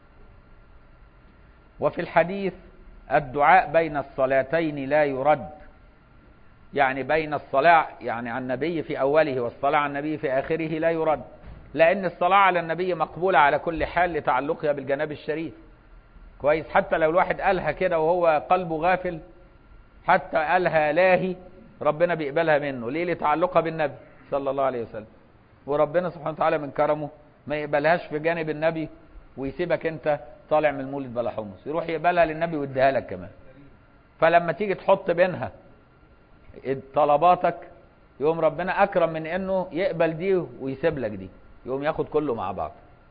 وفي الحديث الدعاء بين الصلاتين لا يرد، يعني بين الصلاة يعني على النبي في أوله والصلاة على النبي في آخره لا يرد، لأن الصلاة على النبي مقبولة على كل حال لتعلقها بالجناب الشريف. كويس؟ حتى لو الواحد قالها كده وهو قلبه غافل، حتى قالها لاهي، ربنا بيقبلها منه. ليه؟ لتعلقها بالنبي صلى الله عليه وسلم. وربنا سبحانه وتعالى من كرمه ما يقبلهاش في جانب النبي ويسيبك انت طالع من المولد بلا حمص، يروح يقبلها للنبي ويديها لك كمان. فلما تيجي تحط بينها طلباتك يقوم ربنا اكرم من انه يقبل دي ويسيب لك دي، يقوم ياخد كله مع بعض.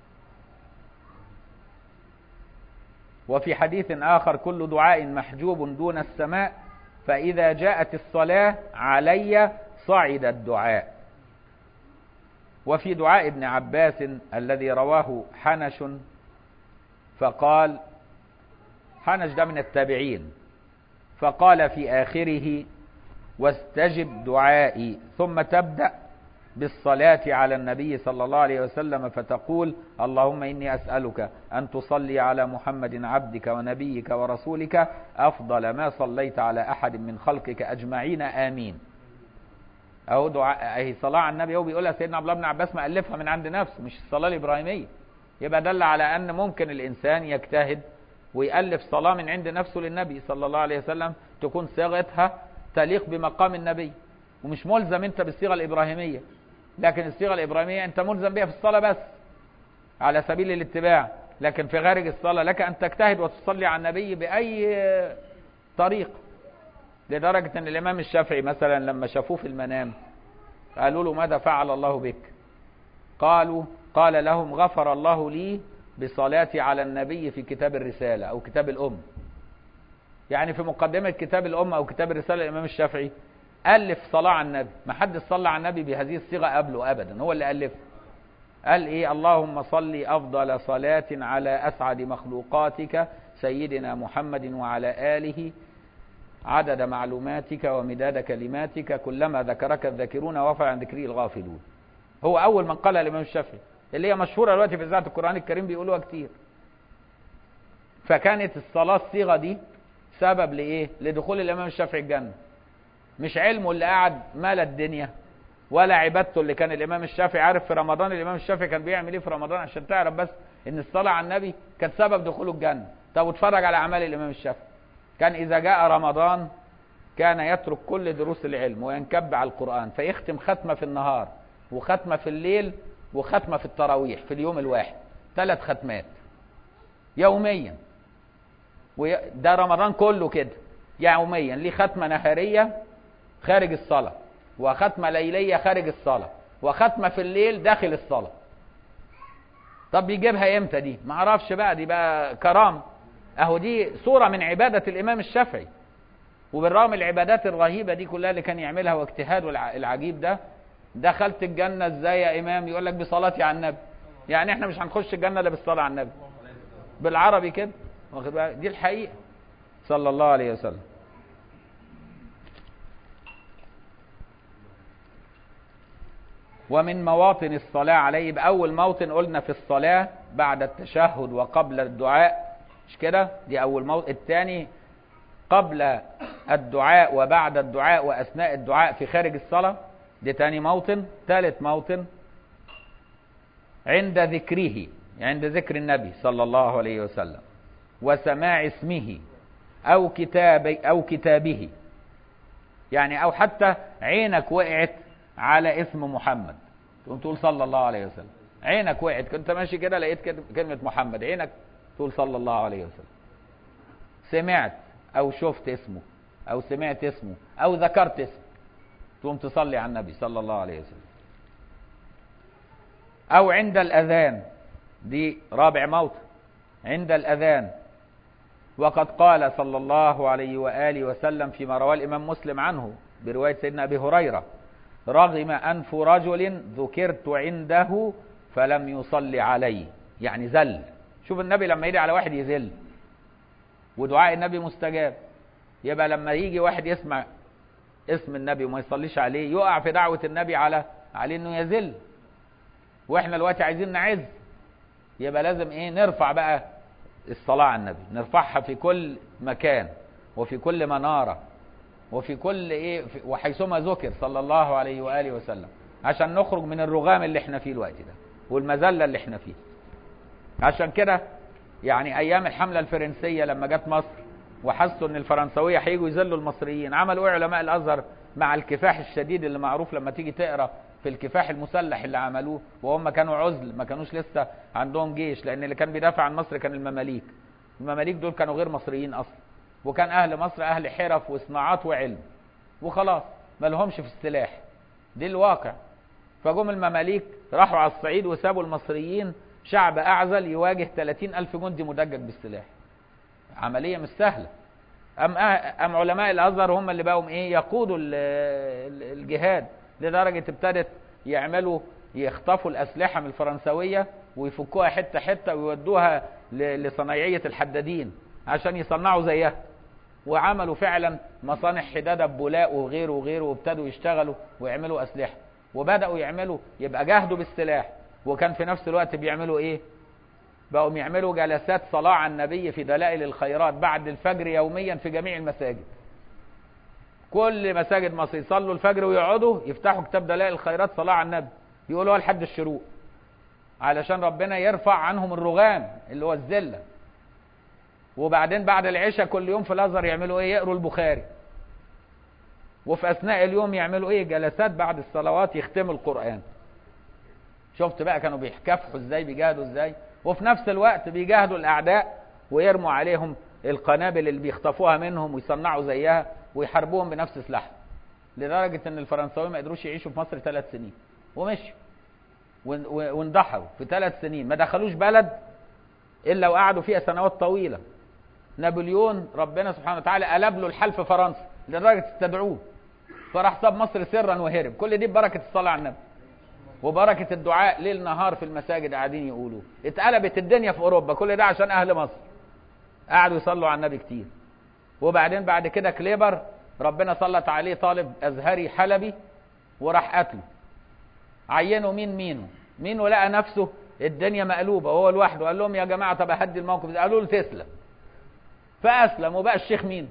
وفي حديث آخر كل دعاء محجوب دون السماء، فإذا جاءت الصلاة علي صعد الدعاء. وفي دعاء ابن عباس الذي رواه حنش، فقال، حنش ده من التابعين، فقال في آخره واستجب دعائي، ثم تبدأ بالصلاة على النبي صلى الله عليه وسلم فتقول اللهم إني أسألك أن تصلي على محمد عبدك ونبيك ورسولك أفضل ما صليت على أحد من خلقك أجمعين آمين. أهو دعاء، أهي صلاة على النبي، هو بيقولها سيدنا عبد الله بن عباس مألفها من عند نفسه، مش الصلاة الإبراهيمية. يبقى دل على أن ممكن الإنسان يجتهد ويألف صلاة من عند نفسه للنبي صلى الله عليه وسلم تكون صيغتها تليق بمقام النبي، ومش ملزم أنت بالصيغة الإبراهيمية. لكن الصيغة الإبراهيمية أنت ملزم بها في الصلاة بس على سبيل الاتباع، لكن في خارج الصلاة لك أن تجتهد وتصلي على النبي بأي طريق. لدرجة أن الإمام الشافعي مثلا لما شافوه في المنام قالوا له ماذا فعل الله بك؟ قال لهم غفر الله لي بصلاتي على النبي في كتاب الرسالة أو كتاب الأم. يعني في مقدمة كتاب الأم أو كتاب الرسالة الإمام الشافعي ألف صلاة على النبي، ما حد صلى على النبي بهذه الصيغة قبله أبدا، هو اللي ألف. قال إيه؟ اللهم صل أفضل صلاة على أسعد مخلوقاتك سيدنا محمد وعلى آله عدد معلوماتك ومداد كلماتك كلما ذكرك الذاكرون وغفل عن ذكره الغافلون. هو أول من قالها الإمام الشافعي، اللي هي مشهورة دلوقتي في إذاعة القرآن الكريم بيقولوها كتير. فكانت الصلاة الصيغة دي سبب لإيه؟ لدخول الإمام الشافعي الجنة. مش علمه اللي قاعد مال الدنيا، ولا عبادته اللي كان الإمام الشافعي عارف في رمضان الإمام الشافعي كان بيعمل إيه في رمضان، عشان تعرف بس إن الصلاة على النبي كانت سبب دخوله الجنة. طب واتفرج على أعمال الإمام الشافعي، كان إذا جاء رمضان كان يترك كل دروس العلم وينكب على القرآن، فيختم ختمة في النهار وختمة في الليل وختمة في التراويح في اليوم الواحد، 3 ختمات يوميا. ده رمضان كله كده يوميا، ليه ختمة نهارية خارج الصلاة، وختمة ليلية خارج الصلاة، وختمة في الليل داخل الصلاة. طب بيجيبها امتى دي؟ ما اعرفش بقى، دي بقى كرامة. اهو دي صورة من عبادة الإمام الشافعي، وبالرغم العبادات الرهيبة دي كلها اللي كان يعملها واجتهاده العجيب ده، دخلت الجنة ازاي يا امام؟ يقول لك بصلاتي على النبي. يعني احنا مش هنخش الجنة الا بالصلاة على النبي، بالعربي كده، واخد بالك؟ دي الحقيقة صلى الله عليه وسلم. ومن مواطن الصلاة عليه، بأول موطن قلنا في الصلاة بعد التشهد وقبل الدعاء، مش كده؟ دي أول موطن. الثاني قبل الدعاء وبعد الدعاء وأثناء الدعاء في خارج الصلاة، دي تاني موطن. ثالث موطن عند ذكره، عند ذكر النبي صلى الله عليه وسلم وسماع اسمه أو كتابه، يعني أو حتى عينك وقعت على اسم محمد تقوم تقول صلى الله عليه وسلم. عينك وقعت، كنت ماشي كده لقيت كلمة محمد، عينك تقول صلى الله عليه وسلم. سمعت أو شفت اسمه أو سمعت اسمه أو ذكرت اسمه تقوم تصلي على النبي صلى الله عليه وسلم. أو عند الأذان، دي رابع موطن، عند الأذان. وقد قال صلى الله عليه وآله وسلم فيما رواه الإمام مسلم عنه برواية سيدنا أبي هريرة: رغم أنف رجل ذكرت عنده فلم يصلي علي، يعني زل. شوف النبي لما يدعي على واحد يزل، ودعاء النبي مستجاب. يبقى لما يجي واحد يسمع اسم النبي وما يصليش عليه يقع في دعوة النبي عليه انه يزل. واحنا دلوقتي عايزين نعز، يبقى لازم ايه؟ نرفع بقى الصلاة على النبي، نرفعها في كل مكان وفي كل منارة وفي كل ايه، وحيثما ذكر صلى الله عليه وآله وسلم، عشان نخرج من الرغام اللي احنا فيه الوقت ده والمذلة اللي احنا فيه. عشان كده يعني ايام الحملة الفرنسية لما جت مصر وحسوا ان الفرنسوية هيجوا يذلوا المصريين، عملوا ايه علماء الازهر مع الكفاح الشديد اللي معروف لما تيجي تقرا في الكفاح المسلح اللي عملوه وهم كانوا عزل، ما كانوش لسه عندهم جيش، لان اللي كان بيدافع عن مصر كان المماليك. المماليك دول كانوا غير مصريين اصلا، وكان اهل مصر اهل حرف وصناعات وعلم وخلاص، ما لهمش في السلاح. دي الواقع. فجم المماليك راحوا على الصعيد وسابوا المصريين شعب اعزل يواجه 30,000 جندي مدجج بالسلاح. عملية مش سهلة. أم علماء الأزهر هم اللي بقوا ايه؟ يقودوا الجهاد، لدرجة ابتدت يخطفوا الأسلحة من الفرنسوية ويفكوها حتة حتة ويودوها لصنايعية الحدادين عشان يصنعوا زيها. وعملوا فعلا مصانع حدادة ببولاق وغيره وغيره، وابتدوا يشتغلوا ويعملوا أسلحة، وبدأوا يعملوا، يبقى جاهدوا بالسلاح. وكان في نفس الوقت بيعملوا ايه؟ بقوا يعملوا جلسات صلاة على النبي في دلائل الخيرات بعد الفجر يوميا في جميع المساجد. كل مساجد مصر يصلوا الفجر ويقعدوا يفتحوا كتاب دلائل الخيرات صلاة على النبي، يقولوها لحد الشروق، علشان ربنا يرفع عنهم الرغام اللي هو الذلة. وبعدين بعد العشاء كل يوم في الازهر يعملوا ايه؟ يقروا البخاري. وفي اثناء اليوم يعملوا ايه؟ جلسات بعد الصلوات يختموا القرآن. شفت بقى كانوا بيكافحوا ازاي، بيجاهدوا ازاي، وفي نفس الوقت بيجاهدوا الاعداء ويرموا عليهم القنابل اللي بيخطفوها منهم ويصنعوا زيها ويحاربوهم بنفس سلاحهم. لدرجة ان الفرنساويين ما قدروش يعيشوا في مصر 3 سنين ومشوا واندحروا في 3 سنين، ما دخلوش بلد الا وقعدوا فيها سنوات طويلة. نابليون ربنا سبحانه وتعالى قلب له الحال في فرنسا لدرجة استدعوه، فراح ساب مصر سرا وهرب. كل دي ببركة الصلاة على النبي وبركة الدعاء ليل نهار في المساجد قاعدين يقولوا. اتقلبت الدنيا في اوروبا، كل ده عشان اهل مصر قعدوا يصلوا على النبي كتير. وبعدين بعد كده كليبر ربنا سلط عليه طالب ازهري حلبي وراح قتله. عينوا مين ولقى نفسه الدنيا مقلوبه وهو لوحده. قال لهم يا جماعه طب اهدي الموقف ده. قالوا له تسلم، فاسلم وبقى الشيخ مين،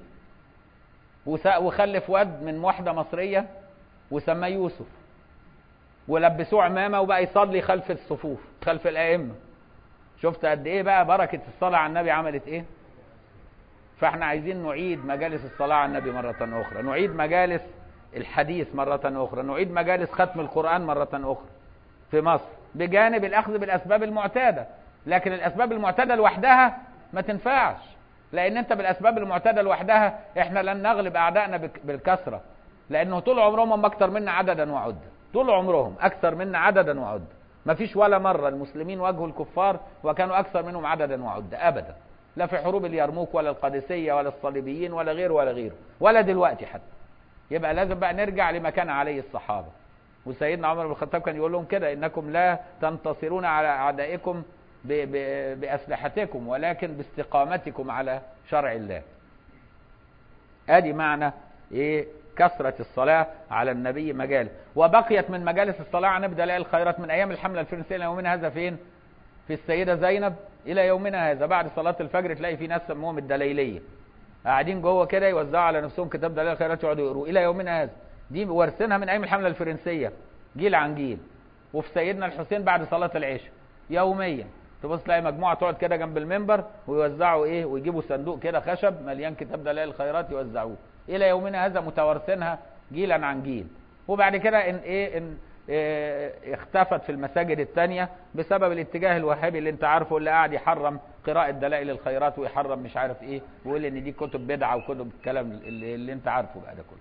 وخلف واد من واحده مصريه وسماه يوسف، ولبسوه عمامه وبقى يصلي خلف الصفوف خلف الائمه. شفت قد ايه بقى بركه الصلاه على النبي عملت ايه؟ فاحنا عايزين نعيد مجالس الصلاه على النبي مره اخرى، نعيد مجالس الحديث مره اخرى، نعيد مجالس ختم القران مره اخرى في مصر، بجانب الاخذ بالاسباب المعتاده. لكن الاسباب المعتاده لوحدها ما تنفعش، لان انت بالاسباب المعتاده لوحدها احنا لن نغلب اعدائنا بالكثره، لانه طول عمرهم هم اكثر منا عددا وعده، طول عمرهم اكثر منا عددا وعده. ما فيش ولا مره المسلمين واجهوا الكفار وكانوا اكثر منهم عددا وعده ابدا. لا في حروب اليرموك ولا القادسية ولا الصليبيين ولا غيره ولا غيره ولا دلوقتي حتى. يبقى لازم بقى نرجع لما كان عليه الصحابة. وسيدنا عمر بن الخطاب كان يقول لهم كده: إنكم لا تنتصرون على أعدائكم بأسلحتكم ولكن باستقامتكم على شرع الله. ادي معنى ايه كثرة الصلاة على النبي مجالس. وبقيت من مجالس الصلاة على النبي دلائل الخيرات من ايام الحملة الفرنسية الى يومنا هذا. فين؟ في السيدة زينب الى يومنا هذا. بعد صلاة الفجر تلاقي في ناس سموهم الدليلية قاعدين جوه كده يوزعوا على نفسهم كتاب دلائل الخيرات يقعدوا يقروه الى يومنا هذا. دي وارثينها من ايام الحملة الفرنسية جيل عن جيل. وفي سيدنا الحسين بعد صلاة العشاء يوميا تبص تلاقي مجموعة تقعد كده جنب المنبر ويوزعوا ايه، ويجيبوا صندوق كده خشب مليان كتاب دلائل الخيرات يوزعوه الى يومنا هذا، متوارثينها جيلا عن جيل. وبعد كده ان اختفت في المساجد التانية بسبب الاتجاه الوهابي اللي انت عارفه، اللي قاعد يحرم قراءة دلائل الخيرات ويحرم مش عارف ايه، ويقول ان دي كتب بدعة وكتب الكلام اللي انت عارفه بقى ده كله.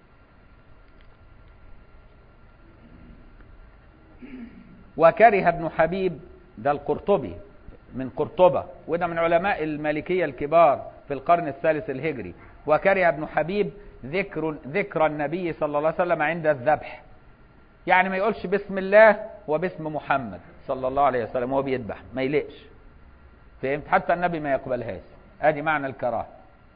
وكره ابن حبيب، ده القرطبي من قرطبة وده من علماء المالكية الكبار في القرن الثالث الهجري. وكره ابن حبيب ذكر النبي صلى الله عليه وسلم عند الذبح. يعني ما يقولش بسم الله وباسم محمد صلى الله عليه وسلم وهو بيذبح، ما يلقش. فهمت؟ حتى النبي ما يقبلهاش. ادي معنى الكراهه.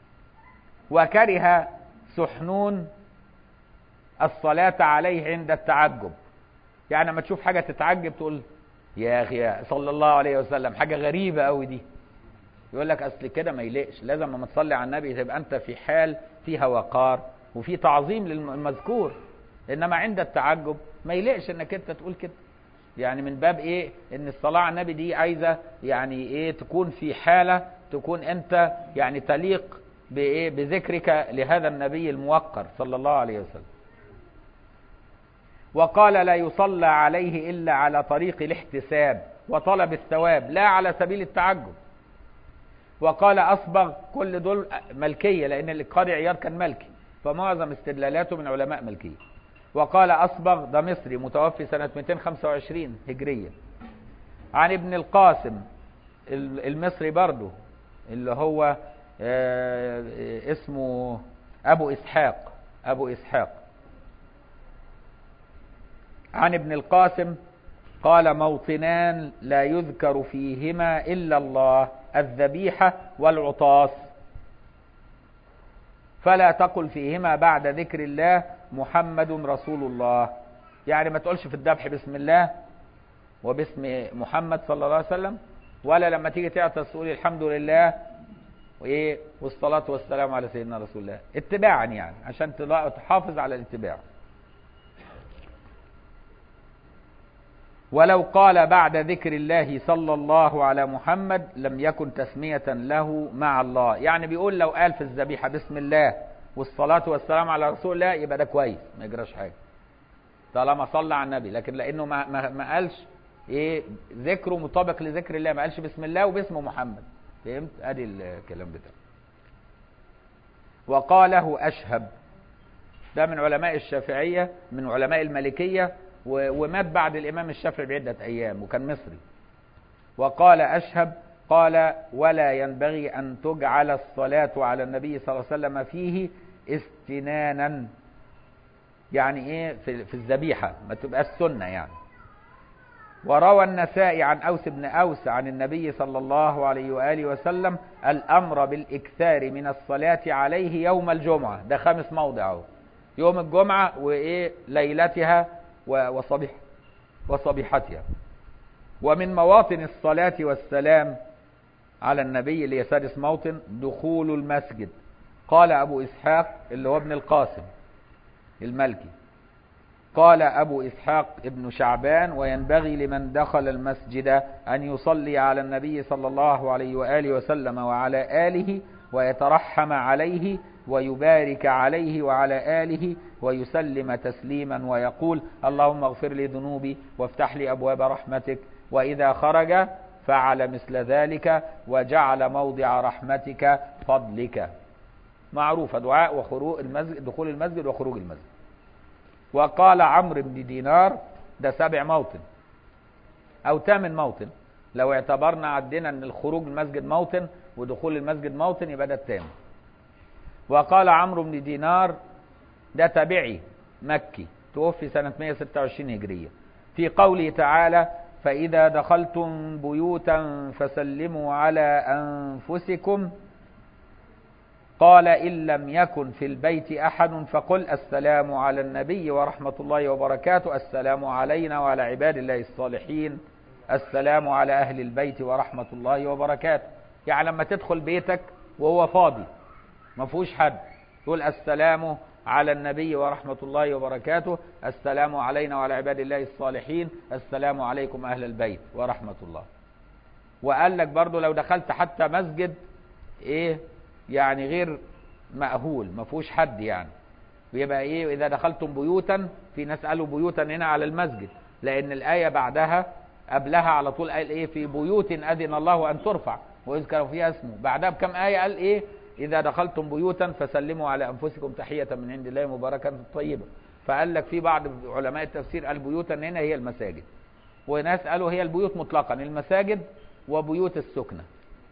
وكره سحنون الصلاة عليه عند التعجب. يعني لما تشوف حاجة تتعجب تقول يا اخي صلى الله عليه وسلم، حاجة غريبة قوي دي. يقول لك اصل كده ما يلقش، لازم لما تصلي على النبي تبقى انت في حال فيها وقار وفي تعظيم للمذكور. انما عند التعجب ما يلقش انك انت تقول كده. يعني من باب ايه؟ ان الصلاة على النبي دي عايزة يعني ايه تكون في حالة تكون انت يعني تليق بايه بذكرك لهذا النبي الموقر صلى الله عليه وسلم. وقال لا يصلى عليه إلا على طريق الاحتساب وطلب الثواب لا على سبيل التعجب. وقال أصبغ، كل دول ملكية لأن القاضي عياض كان ملكي فمعظم استدلالاته من علماء ملكية. وقال أصبغ ده مصري متوفي سنة 225 هجرية. عن ابن القاسم المصري برضه اللي هو اسمه أبو إسحاق. عن ابن القاسم قال موطنان لا يذكر فيهما إلا الله، الذبيحة والعطاس، فلا تقل فيهما بعد ذكر الله محمد رسول الله. يعني ما تقولش في الذبح بسم الله وباسم محمد صلى الله عليه وسلم، ولا لما تيجي تعطس تقول الحمد لله وايه والصلاة والسلام على سيدنا رسول الله، اتباعا يعني عشان تحافظ على الاتباع. ولو قال بعد ذكر الله صلى الله على محمد لم يكن تسمية له مع الله. يعني بيقول لو قال في الذبيحة بسم الله والصلاة والسلام على رسول الله يبقى ده كويس ما يجراش حاجة طالما صلى على النبي، لكن لأنه ما قالش ايه ذكره مطابق لذكر الله، ما قالش بسم الله وباسم محمد. فهمت؟ ادي الكلام بتاعه. وقاله أشهب، ده من علماء الشافعية من علماء المالكية ومات بعد الإمام الشافعي بعدة أيام وكان مصري. وقال أشهب قال ولا ينبغي أن تجعل الصلاة على النبي صلى الله عليه وسلم فيه استنانا، يعني إيه في الذبيحة ما تبقى السنة يعني. وروى النسائي عن أوس بن أوس عن النبي صلى الله عليه وآله وسلم الأمر بالإكثار من الصلاة عليه يوم الجمعة، ده 5 موضع يوم الجمعة وإيه ليلتها وصبيحتها. ومن مواطن الصلاة والسلام على النبي اللي هي 6 موطن دخول المسجد. قال أبو إسحاق اللي هو ابن القاسم المالكي، قال أبو إسحاق ابن شعبان وينبغي لمن دخل المسجد أن يصلي على النبي صلى الله عليه وآله وسلم وعلى آله ويترحم عليه ويبارك عليه وعلى آله ويسلم تسليما ويقول اللهم اغفر لي ذنوبي وافتح لي أبواب رحمتك. وإذا خرج فعل مثل ذلك وجعل موضع رحمتك فضلك. معروفة دعاء وخروج المسجد، دخول المسجد وخروج المسجد. وقال عمرو بن دينار ده 7 موطن أو 8 موطن. لو اعتبرنا عدنا ان الخروج من المسجد موطن ودخول المسجد موطن يبقى ده التام. وقال عمرو بن دينار، ده تابعي مكي توفي سنة 126 هجرية، في قوله تعالى: فإذا دخلتم بيوتا فسلموا على أنفسكم، قال: إن لم يكن في البيت أحد فقل السلام على النبي ورحمة الله وبركاته، السلام علينا وعلى عباد الله الصالحين، السلام على أهل البيت ورحمة الله وبركاته. يعني لما تدخل بيتك وهو فاضي ما فيهوش حد، تقول السلام على النبي ورحمة الله وبركاته، السلام علينا وعلى عباد الله الصالحين، السلام عليكم أهل البيت ورحمة الله. وقال لك برضو لو دخلت حتى مسجد يعني غير مأهول ما فيهوش حد، يعني بيبقى إذا دخلتم بيوتا، في ناس قالوا بيوتا هنا على المسجد، لأن الآية بعدها قبلها على طول قال في بيوت أذن الله أن ترفع ويذكر فيها اسمه. بعدها بكم آية قال إذا دخلتم بيوتا فسلموا على أنفسكم تحية من عند الله مباركة طيبة. فقال لك في بعض علماء التفسير قال بيوتا هنا هي المساجد، وناس قالوا هي البيوت مطلقا، المساجد وبيوت السكنة.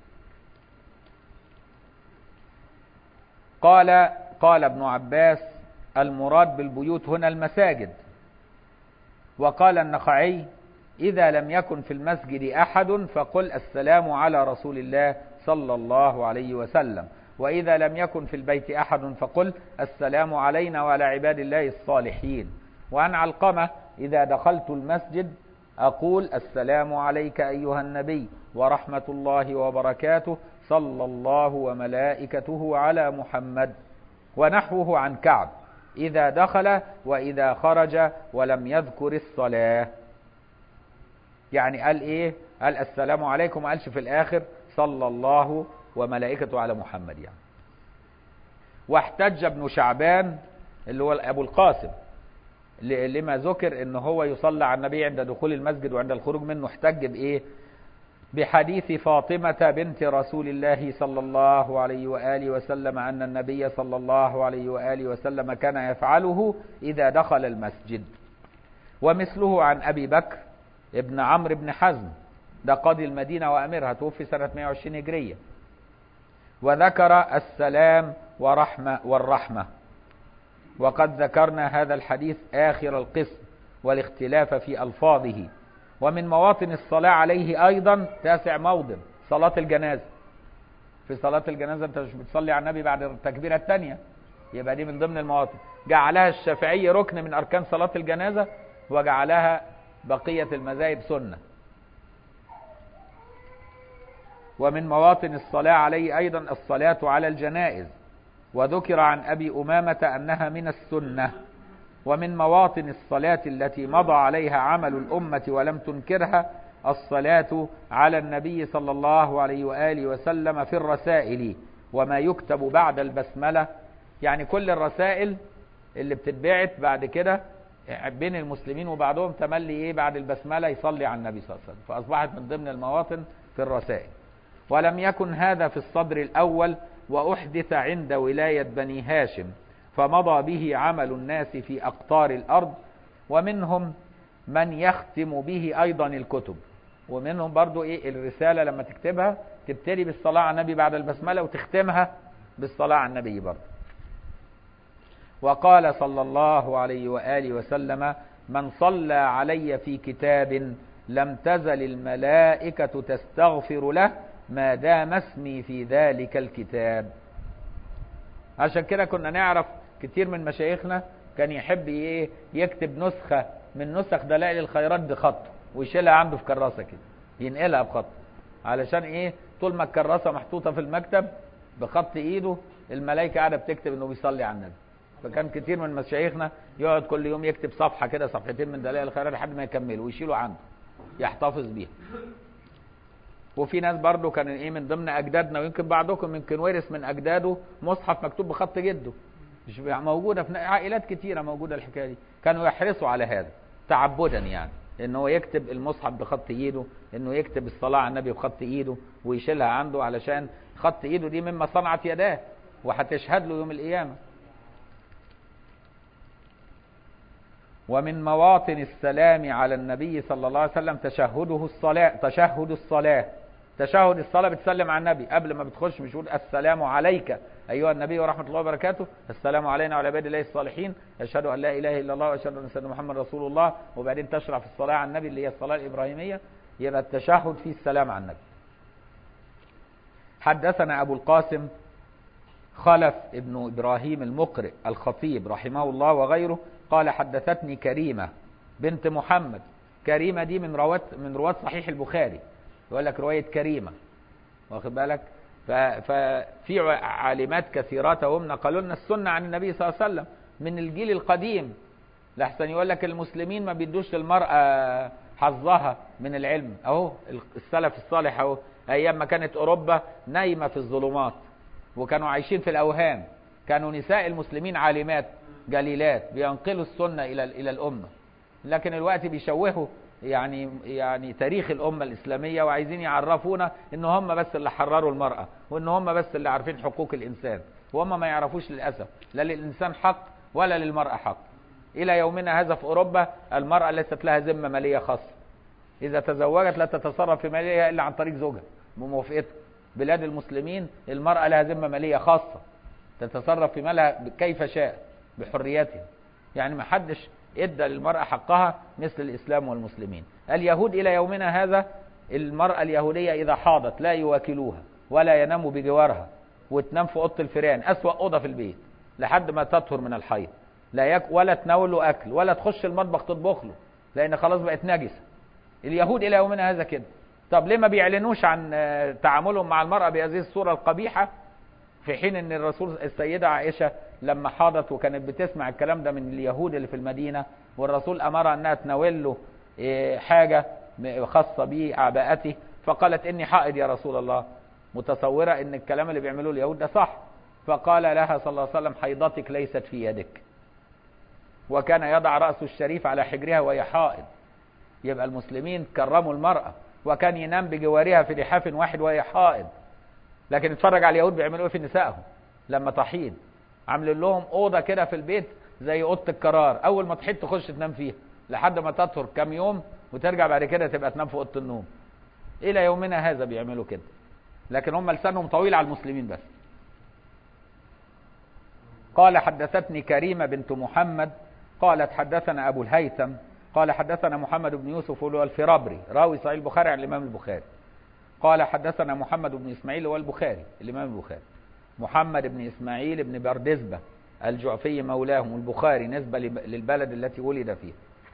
قال ابن عباس: المراد بالبيوت هنا المساجد. وقال النخعي: إذا لم يكن في المسجد أحد فقل السلام على رسول الله صلى الله عليه وسلم، وإذا لم يكن في البيت أحد فقل السلام علينا وعلى عباد الله الصالحين. وعن علقمة: إذا دخلت المسجد أقول السلام عليك أيها النبي ورحمة الله وبركاته، صلى الله وملائكته على محمد. ونحوه عن كعب: إذا دخل وإذا خرج ولم يذكر الصلاة. يعني قال قال السلام عليكم، ما قالش في الآخر صلى الله وملائكته على محمد يعني. واحتج ابن شعبان اللي هو أبو القاسم لما ذكر إن هو يصلى على النبي عند دخول المسجد وعند الخروج منه، احتج بحديث فاطمة بنت رسول الله صلى الله عليه وآله وسلم أن النبي صلى الله عليه وآله وسلم كان يفعله إذا دخل المسجد. ومثله عن أبي بكر ابن عمرو بن حزم، ده قاضي المدينة وأميرها، توفي سنة 120 هجرية، وذكر السلام والرحمة. وقد ذكرنا هذا الحديث آخر القسم والاختلاف في ألفاظه. ومن مواطن الصلاة عليه أيضا 9 موضع صلاة الجنازة. في صلاة الجنازة أنت مش بتصلي على النبي بعد التكبيرة الثانية، يبقى دي من ضمن المواطن. جعلها الشافعي ركن من أركان صلاة الجنازة، وجعلها بقية المذاهب سنة. ومن مواطن الصلاة عليه أيضا الصلاة على الجنائز، وذكر عن أبي أمامة أنها من السنة. ومن مواطن الصلاة التي مضى عليها عمل الأمة ولم تنكرها الصلاة على النبي صلى الله عليه وآله وسلم في الرسائل وما يكتب بعد البسملة. يعني كل الرسائل اللي بتتبعت بعد كده بين المسلمين وبعضهم تملي بعد البسملة يصلي على النبي صلى الله عليه وسلم، فأصبحت من ضمن المواطن في الرسائل. ولم يكن هذا في الصدر الأول، وأحدث عند ولاية بني هاشم، فمضى به عمل الناس في أقطار الأرض. ومنهم من يختم به أيضا الكتب، ومنهم برضو الرسالة لما تكتبها تبتدي بالصلاة على النبي بعد البسملة وتختمها بالصلاة على النبي برضو. وقال صلى الله عليه وآله وسلم: من صلى علي في كتاب لم تزل الملائكة تستغفر له ما دام اسمي في ذلك الكتاب. عشان كده كنا نعرف كتير من مشايخنا كان يحب يكتب نسخة من نسخ دلائل الخيرات بخط ويشيلها عنده في كراسة كده ينقلها بخط، علشان طول ما الكراسة محطوطة في المكتب بخط ايده الملائكة قاعدة بتكتب انه بيصلي على النبي. فكان كتير من مشايخنا يقعد كل يوم يكتب صفحة كده، صفحتين من دلائل الخيرات لحد ما يكمله ويشيله عنده يحتفظ بيها. وفي ناس برضو كان من ضمن اجدادنا، ويمكن بعضكم يمكن ورث من اجداده مصحف مكتوب بخط جده، مش موجوده في عائلات كتيره موجوده الحكايه دي. كانوا يحرصوا على هذا تعبدا، يعني انه يكتب المصحف بخط ايده، انه يكتب الصلاه على النبي بخط ايده ويشيلها عنده، علشان خط ايده دي مما صنعت يداه وهتشهد له يوم القيامه. ومن مواطن السلام على النبي صلى الله عليه وسلم تشهد الصلاة. تشهد الصلاة بتسلم على النبي قبل ما بتخش، مش تقول السلام عليك أيها النبي ورحمة الله وبركاته، السلام علينا وعلى عباد الله الصالحين، أشهد أن لا إله إلا الله وأشهد أن سيدنا محمد رسول الله، وبعدين تشرع في الصلاة على النبي اللي هي الصلاة الإبراهيمية. يبقى التشهد فيه السلام على النبي. حدثنا أبو القاسم خلف ابن إبراهيم المقرئ الخطيب رحمه الله وغيره قال حدثتني كريمة بنت محمد. كريمة دي من رواة صحيح البخاري، يقول لك رواية كريمة، واخد بالك؟ ففي عالمات كثيرات وهم نقلوا لنا السنة عن النبي صلى الله عليه وسلم من الجيل القديم، لحسن يقول لك المسلمين ما بيدوش للمرأة حظها من العلم. اهو السلف الصالح اهو، ايام ما كانت اوروبا نايمة في الظلمات وكانوا عايشين في الاوهام، كانوا نساء المسلمين عالمات جليلات بينقلوا السنة الى الامة. لكن الوقت بيشوهوا يعني تاريخ الامة الاسلامية، وعايزين يعرفونا ان هم بس اللي حرروا المرأة، وان هم بس اللي عارفين حقوق الانسان، وهم ما يعرفوش للاسف لا للانسان حق ولا للمرأة حق. الى يومنا هذا في اوروبا المرأة ليست لها ذمة مالية خاصة، اذا تزوجت لا تتصرف في ماليها الا عن طريق زوجها بموافقته. بلاد المسلمين المرأة لها ذمة مالية خاصة، تتصرف في مالها كيف شاء بحريتها، يعني ما حدش ادى للمرأة حقها مثل الاسلام والمسلمين. اليهود الى يومنا هذا المرأة اليهودية اذا حاضت لا يواكلوها ولا يناموا بجوارها، وتنام في اوضه الفيران، اسوأ اوضه في البيت، لحد ما تطهر من الحيض. ولا تناول له اكل، ولا تخش المطبخ تطبخ له، لان خلاص بقت نجسة. اليهود الى يومنا هذا كده. طب ليه ما بيعلنوش عن تعاملهم مع المرأة بهذه الصورة القبيحة، في حين ان السيدة عائشة لما حاضت وكانت بتسمع الكلام ده من اليهود اللي في المدينة، والرسول امرها انها تناول له حاجة خاصة به عباءته، فقالت اني حائض يا رسول الله، متصورة ان الكلام اللي بيعملوه اليهود ده صح. فقال لها صلى الله عليه وسلم حيضتك ليست في يدك، وكان يضع رأسه الشريف على حجرها وهي حائض. يبقى المسلمين كرموا المرأة، وكان ينام بجوارها في لحاف واحد وهي حائض. لكن اتفرج على اليهود بيعملوا ايه في نسائهم لما تحيض، عاملين لهم اوضه كده في البيت زي اوضه القرار، اول ما تحيض تخش تنام فيها لحد ما تطهر كام يوم، وترجع بعد كده تبقى تنام في اوضه النوم. الى يومنا هذا بيعملوا كده، لكن هم لسانهم طويل على المسلمين بس. قال حدثتني كريمة بنت محمد قالت حدثنا ابو الهيثم قال حدثنا محمد بن يوسف الفرابري راوي صحيح البخاري عن الامام البخاري قال حدثنا محمد بن اسماعيل هو البخاري الامام البخاري، محمد بن اسماعيل بن بردزبة الجعفي مولاهم البخاري نسبة للبلد التي ولد فيها.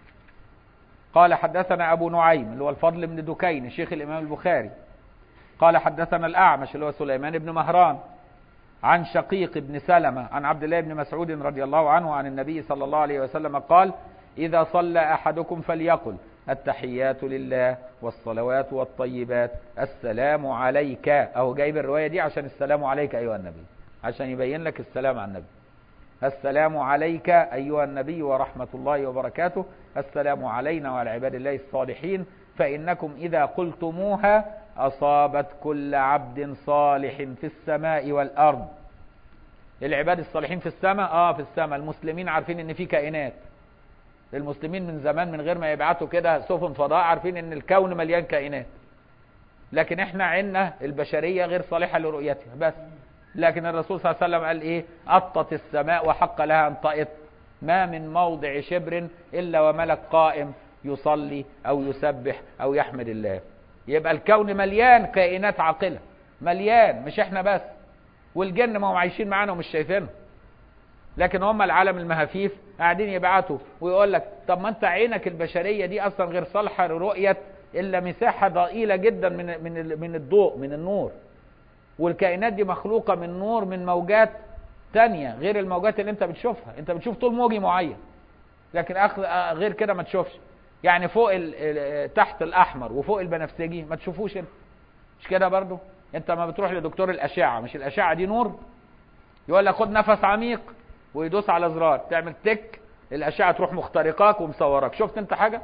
قال حدثنا ابو نعيم اللي هو الفضل بن دكين شيخ الامام البخاري قال حدثنا الاعمش اللي هو سليمان بن مهران عن شقيق بن سلمة عن عبد الله بن مسعود رضي الله عنه عن النبي صلى الله عليه وسلم قال إذا صلى أحدكم فليقل التحيات لله والصلوات والطيبات السلام عليك. أهو جايب الرواية دي عشان السلام عليك أيها النبي، عشان يبين لك السلام على النبي. السلام عليك أيها النبي ورحمة الله وبركاته، السلام علينا وعلى عباد الله الصالحين، فإنكم إذا قلتموها أصابت كل عبد صالح في السماء والأرض. العباد الصالحين في السماء، في السماء. المسلمين عارفين ان في كائنات، المسلمين من زمان من غير ما يبعتوا كده سفن فضاء عارفين ان الكون مليان كائنات، لكن احنا عندنا البشرية غير صالحة لرؤيتها بس. لكن الرسول صلى الله عليه وسلم قال ايه؟ أطت السماء وحق لها أن تأط، ما من موضع شبر إلا وملك قائم يصلي أو يسبح أو يحمد الله. يبقى الكون مليان كائنات عاقلة، مليان، مش احنا بس. والجن ما هم عايشين معانا ومش شايفينهم، لكن هم العالم المهافيف قاعدين يبعتوا ويقول لك طب ما انت عينك البشرية دي اصلا غير صالحة لرؤية الا مساحة ضئيلة جدا من الضوء، من النور، والكائنات دي مخلوقة من نور، من موجات تانية غير الموجات اللي انت بتشوفها. انت بتشوف طول موجي معين، لكن غير كده ما تشوفش. يعني فوق تحت الاحمر وفوق البنفسجي ما تشوفوش انت، مش كده برضو؟ انت ما بتروح لدكتور الاشعة، مش الاشعة دي نور؟ يقول لك خد نفس عميق ويدوس على زرار تعمل تك، الاشعة تروح مخترقاك ومصورك. شفت انت حاجة؟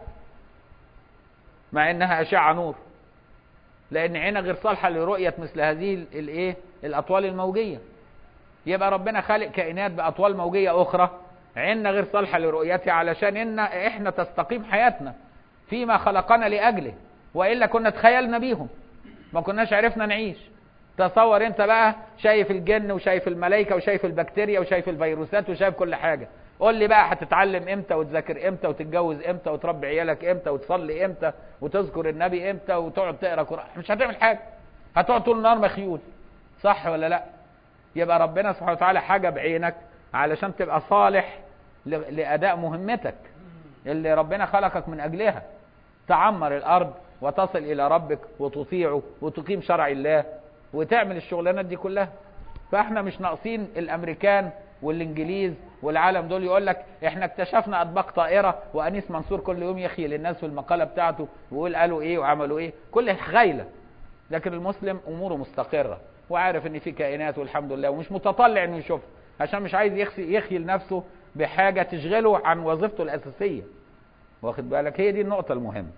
مع انها اشعة نور، لان عينك غير صالحة لرؤية مثل هذه الاطوال الموجية. يبقى ربنا خالق كائنات باطوال موجية اخرى عيننا غير صالحة لرؤيتها علشان احنا تستقيم حياتنا فيما خلقنا لأجله، وإلا كنا تخيلنا بيهم ما كناش عرفنا نعيش. تصور انت بقى شايف الجن وشايف الملائكة وشايف البكتيريا وشايف الفيروسات وشايف كل حاجة، قول لي بقى هتتعلم امتى وتذاكر امتى وتتجوز امتى وتربي عيالك امتى وتصلي امتى وتذكر النبي امتى وتقعد تقرا قرآن؟ مش هتعمل حاجة، هتقعد طول النهار مخيول، صح ولا لا؟ يبقى ربنا سبحانه وتعالى حاجة بعينك علشان تبقى صالح لأداء مهمتك اللي ربنا خلقك من أجلها، تعمر الأرض وتصل إلى ربك وتطيعه وتقيم شرع الله وتعمل الشغلانات دي كلها. فاحنا مش ناقصين الأمريكان والإنجليز والعالم دول يقول لك احنا اكتشفنا أطباق طائرة، وأنيس منصور كل يوم يخي للناس في المقالة بتاعته ويقول قالوا ايه وعملوا ايه، كل غيلة. لكن المسلم أموره مستقرة وعارف ان في كائنات والحمد لله، ومش متطلع انه يشوفها عشان مش عايز يخيل نفسه بحاجة تشغله عن وظيفته الأساسية. واخد بالك؟ هي دي النقطة المهمة.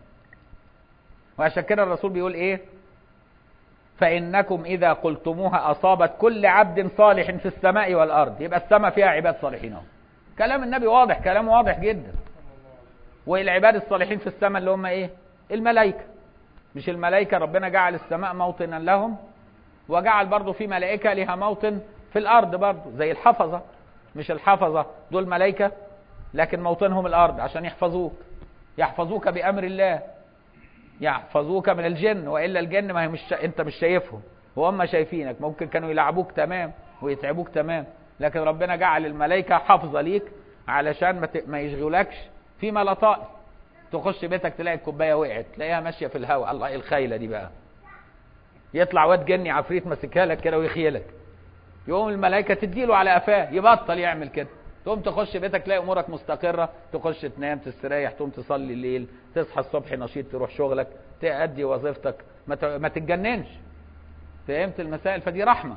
وعشان كده الرسول بيقول ايه؟ فإنكم إذا قلتموها أصابت كل عبد صالح في السماء والأرض. يبقى السماء فيها عباد صالحين اهو. كلام النبي واضح، كلام واضح جدا. والعباد الصالحين في السماء اللي هم ايه؟ الملائكة. مش الملائكة ربنا جعل السماء موطنا لهم، وجعل برضو في ملائكة لها موطن في الأرض برضو زي الحفظة. مش الحفظة دول ملائكة لكن موطنهم الأرض عشان يحفظوك بأمر الله، يحفظوك من الجن، وإلا الجن ما هي انت مش شايفهم وهم شايفينك، ممكن كانوا يلعبوك تمام ويتعبوك تمام، لكن ربنا جعل الملائكة حافظة ليك علشان ما يشغلكش فيما لا طائل. تخش بيتك تلاقي الكوباية وقعت، تلاقيها ماشية في الهواء، الله ايه الخيلة دي بقى؟ يطلع واد جني عفريت ماسكها لك كده ويخيلك، يقوم الملائكة تديله على قفاه يبطل يعمل كده. تقوم تخش بيتك تلاقي امورك مستقرة، تخش تنام تستريح، تقوم تصلي الليل، تصحى الصبح نشيط تروح شغلك تأدي وظيفتك، ما تتجننش. فهمت المسائل؟ فدي رحمة.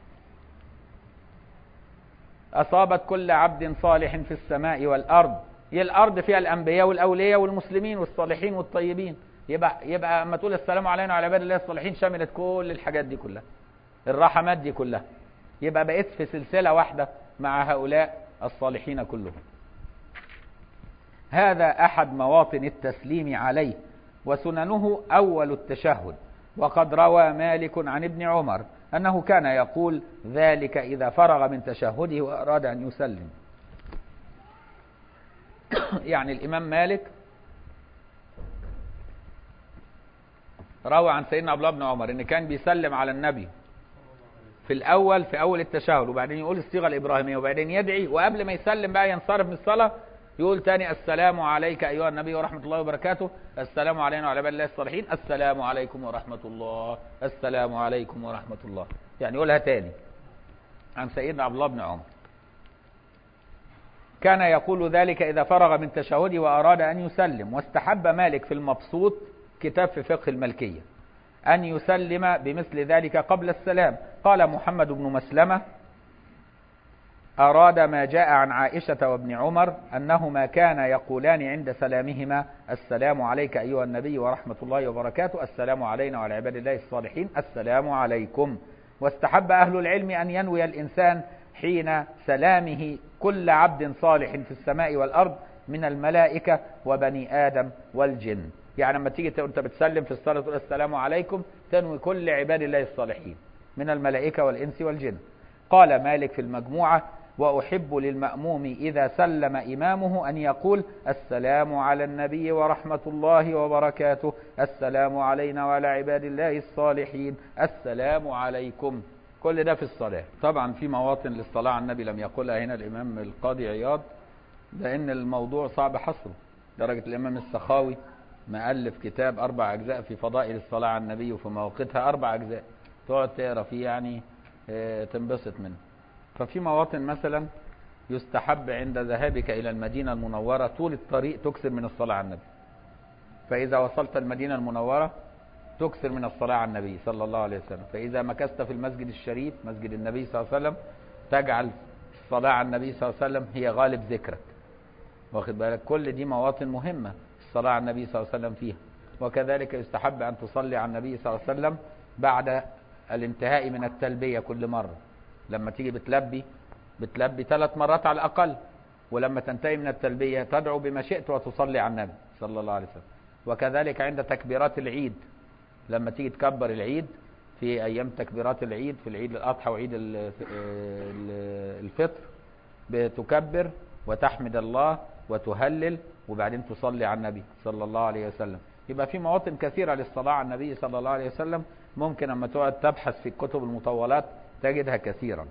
أصابت كل عبد صالح في السماء والأرض. هي الأرض فيها الأنبياء والأولياء والمسلمين والصالحين والطيبين. يبقى اما تقول السلام علينا وعلى عباد الله الصالحين شملت كل الحاجات دي كلها، الرحمات دي كلها. يبقى بقيت في سلسلة واحدة مع هؤلاء الصالحين كلهم. هذا أحد مواطن التسليم عليه، وسننه أول التشهد. وقد روى مالك عن ابن عمر أنه كان يقول ذلك إذا فرغ من تشهده وأراد أن يسلم. يعني الإمام مالك روى عن سيدنا عبد الله بن عمر إن كان بيسلم على النبي في أول التشهد، وبعدين يقول الصيغة الإبراهيمية، وبعدين يدعي، وقبل ما يسلم بقى ينصرف من الصلاة يقول تاني السلام عليك أيها النبي ورحمة الله وبركاته، السلام علينا وعلى عباد الله الصالحين، السلام عليكم ورحمة الله، السلام عليكم ورحمة الله. يعني يقولها تاني عن سيدنا عبد الله بن عمر. كان يقول ذلك إذا فرغ من تشهده وأراد أن يسلم. واستحب مالك في المبسوط، كتاب في فقه الملكية، أن يسلم بمثل ذلك قبل السلام. قال محمد بن مسلمة أراد ما جاء عن عائشة وابن عمر أنهما كانا يقولان عند سلامهما السلام عليك أيها النبي ورحمة الله وبركاته، السلام علينا وعلى عباد الله الصالحين، السلام عليكم. واستحب أهل العلم أن ينوي الإنسان حين سلامه كل عبد صالح في السماء والأرض من الملائكة وبني آدم والجن. يعني لما تيجي انت بتسلم في الصلاة تقول السلام عليكم، تنوي كل عباد الله الصالحين من الملائكة والإنس والجن. قال مالك في المجموعة وأحب للمأموم إذا سلم إمامه أن يقول السلام على النبي ورحمة الله وبركاته، السلام علينا وعلى عباد الله الصالحين، السلام عليكم. كل ده في الصلاة. طبعا في مواطن للصلاة على النبي لم يقولها هنا الإمام القاضي عياض، لأن الموضوع صعب حصره، درجة الإمام السخاوي مؤلف كتاب 4 أجزاء في فضائل الصلاة على النبي وفي مواقيتها، 4 أجزاء تقعد تقرأ فيه يعني تنبسط منه. ففي مواطن مثلا يستحب عند ذهابك إلى المدينة المنورة طول الطريق تكثر من الصلاة على النبي. فإذا وصلت المدينة المنورة تكثر من الصلاة على النبي صلى الله عليه وسلم. فإذا مكثت في المسجد الشريف مسجد النبي صلى الله عليه وسلم تجعل الصلاة على النبي صلى الله عليه وسلم هي غالب ذكرك. واخد بالك؟ كل دي مواطن مهمة الصلاة على النبي صلى الله عليه وسلم فيها. وكذلك يستحب أن تصلي على النبي صلى الله عليه وسلم بعد الانتهاء من التلبية كل مرة. لما تيجي بتلبي 3 مرات على الأقل، ولما تنتهي من التلبية تدعو بما شئت وتصلي على النبي صلى الله عليه وسلم. وكذلك عند تكبيرات العيد، لما تيجي تكبر العيد في أيام تكبيرات العيد، في العيد الأضحى وعيد الفطر، بتكبر وتحمد الله وتهلل وبعدين تصلي على النبي صلى الله عليه وسلم. يبقى في مواطن كثيرة للصلاة على النبي صلى الله عليه وسلم، ممكن أما تقعد تبحث في الكتب المطولات تجدها كثيرا.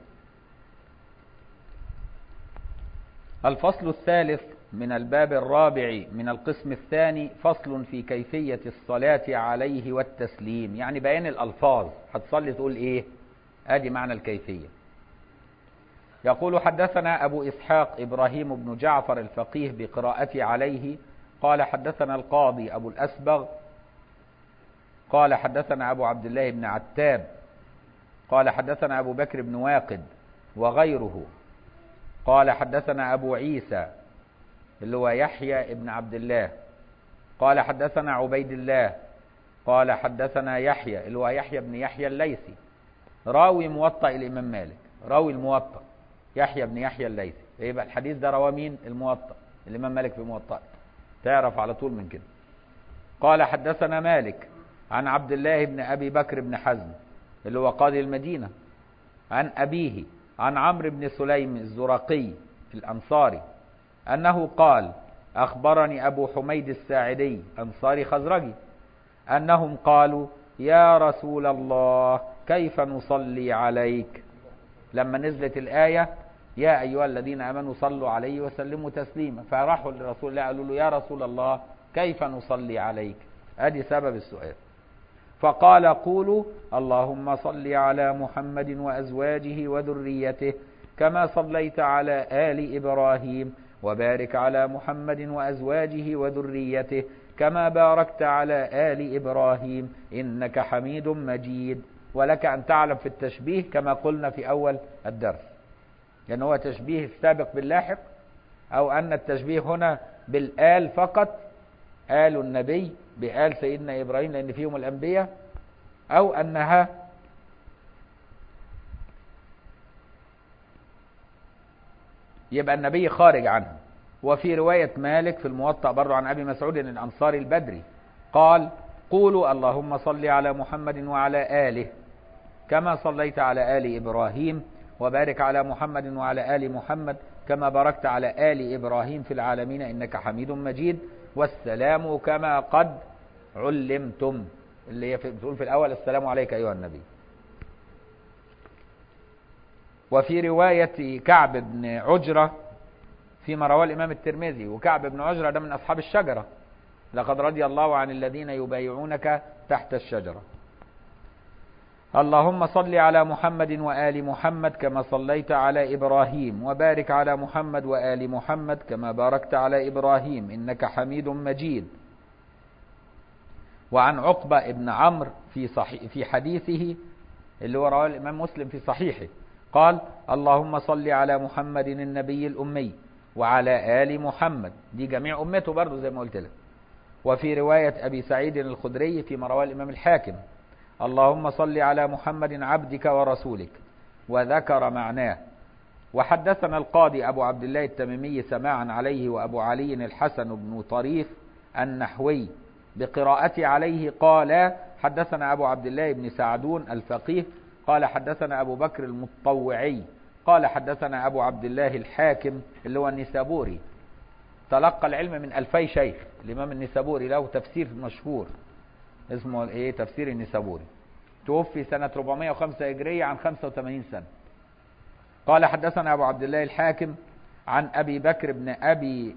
الفصل الثالث من الباب الرابع من القسم الثاني، فصل في كيفية الصلاة عليه والتسليم، يعني بيان الألفاظ، هتصلي تقول إيه، آدي معنى الكيفية. يقول حدثنا أبو إسحاق إبراهيم بن جعفر الفقيه بقراءتي عليه قال حدثنا القاضي أبو الأسبغ قال حدثنا أبو عبد الله بن عتاب قال حدثنا أبو بكر بن واقد وغيره قال حدثنا أبو عيسى اللي هو يحيى بن عبد الله قال حدثنا عبيد الله قال حدثنا يحيى اللي هو يحيى بن يحيى الليثي راوي موطأ الإمام مالك، راوي الموطأ يحيى بن يحيى الليثي. يبقى الحديث ده رواه مين؟ الموطأ، الإمام مالك في موطأ، تعرف على طول من كده. قال حدثنا مالك عن عبد الله بن أبي بكر بن حزم اللي هو قاضي المدينة عن أبيه عن عمرو بن سليم الزرقي الأنصاري أنه قال أخبرني أبو حميد الساعدي أنصاري خزرجي أنهم قالوا يا رسول الله كيف نصلي عليك، لما نزلت الآية يا أيها الذين آمنوا صلوا عليه وسلموا تسليما، فراحوا لرسول الله قالوا له يا رسول الله كيف نصلي عليك، ادي سبب السؤال. فقال قولوا اللهم صل على محمد وأزواجه وذريته كما صليت على آل إبراهيم وبارك على محمد وأزواجه وذريته كما باركت على آل إبراهيم إنك حميد مجيد. ولك أن تعلم في التشبيه كما قلنا في أول الدرس، لأن هو تشبيه السابق باللاحق، أو أن التشبيه هنا بالآل فقط، آل النبي بآل سيدنا إبراهيم لأن فيهم الأنبياء، أو أنها يبقى النبي خارج عنها. وفي رواية مالك في الموطأ برضو عن أبي مسعود الأنصاري البدري قال قولوا اللهم صل على محمد وعلى آله كما صليت على آل إبراهيم وبارك على محمد وعلى آل محمد كما باركت على آل إبراهيم في العالمين إنك حميد مجيد والسلام كما قد علمتم، اللي هي بتقول في الأول السلام عليك أيها النبي. وفي رواية كعب بن عجرة فيما رواه الإمام الترمذي، وكعب بن عجرة ده من أصحاب الشجرة، لقد رضي الله عن الذين يبايعونك تحت الشجرة. اللهم صل على محمد وآل محمد كما صليت على إبراهيم وبارك على محمد وآل محمد كما باركت على إبراهيم إنك حميد مجيد. وعن عقبة بن عمرو في حديثه اللي هو رواه الإمام مسلم في صحيحه قال اللهم صل على محمد النبي الأمي وعلى آل محمد، دي جميع أمته برضو زي ما قلت لك. وفي رواية أبي سعيد الخدري فيما رواه الإمام الحاكم اللهم صل على محمد عبدك ورسولك، وذكر معناه. وحدثنا القاضي أبو عبد الله التميمي سماعا عليه وأبو علي الحسن بن طريف النحوي بقراءتي عليه قال حدثنا أبو عبد الله بن سعدون الفقيه قال حدثنا أبو بكر المطوعي قال حدثنا أبو عبد الله الحاكم اللي هو النسابوري، تلقى العلم من 2000 شيخ. الإمام النسابوري له تفسير مشهور اسمه ايه تفسير النسابوري، توفي سنة 405 هجرية عن 85 سنة. قال حدثنا أبو عبد الله الحاكم عن أبي بكر بن أبي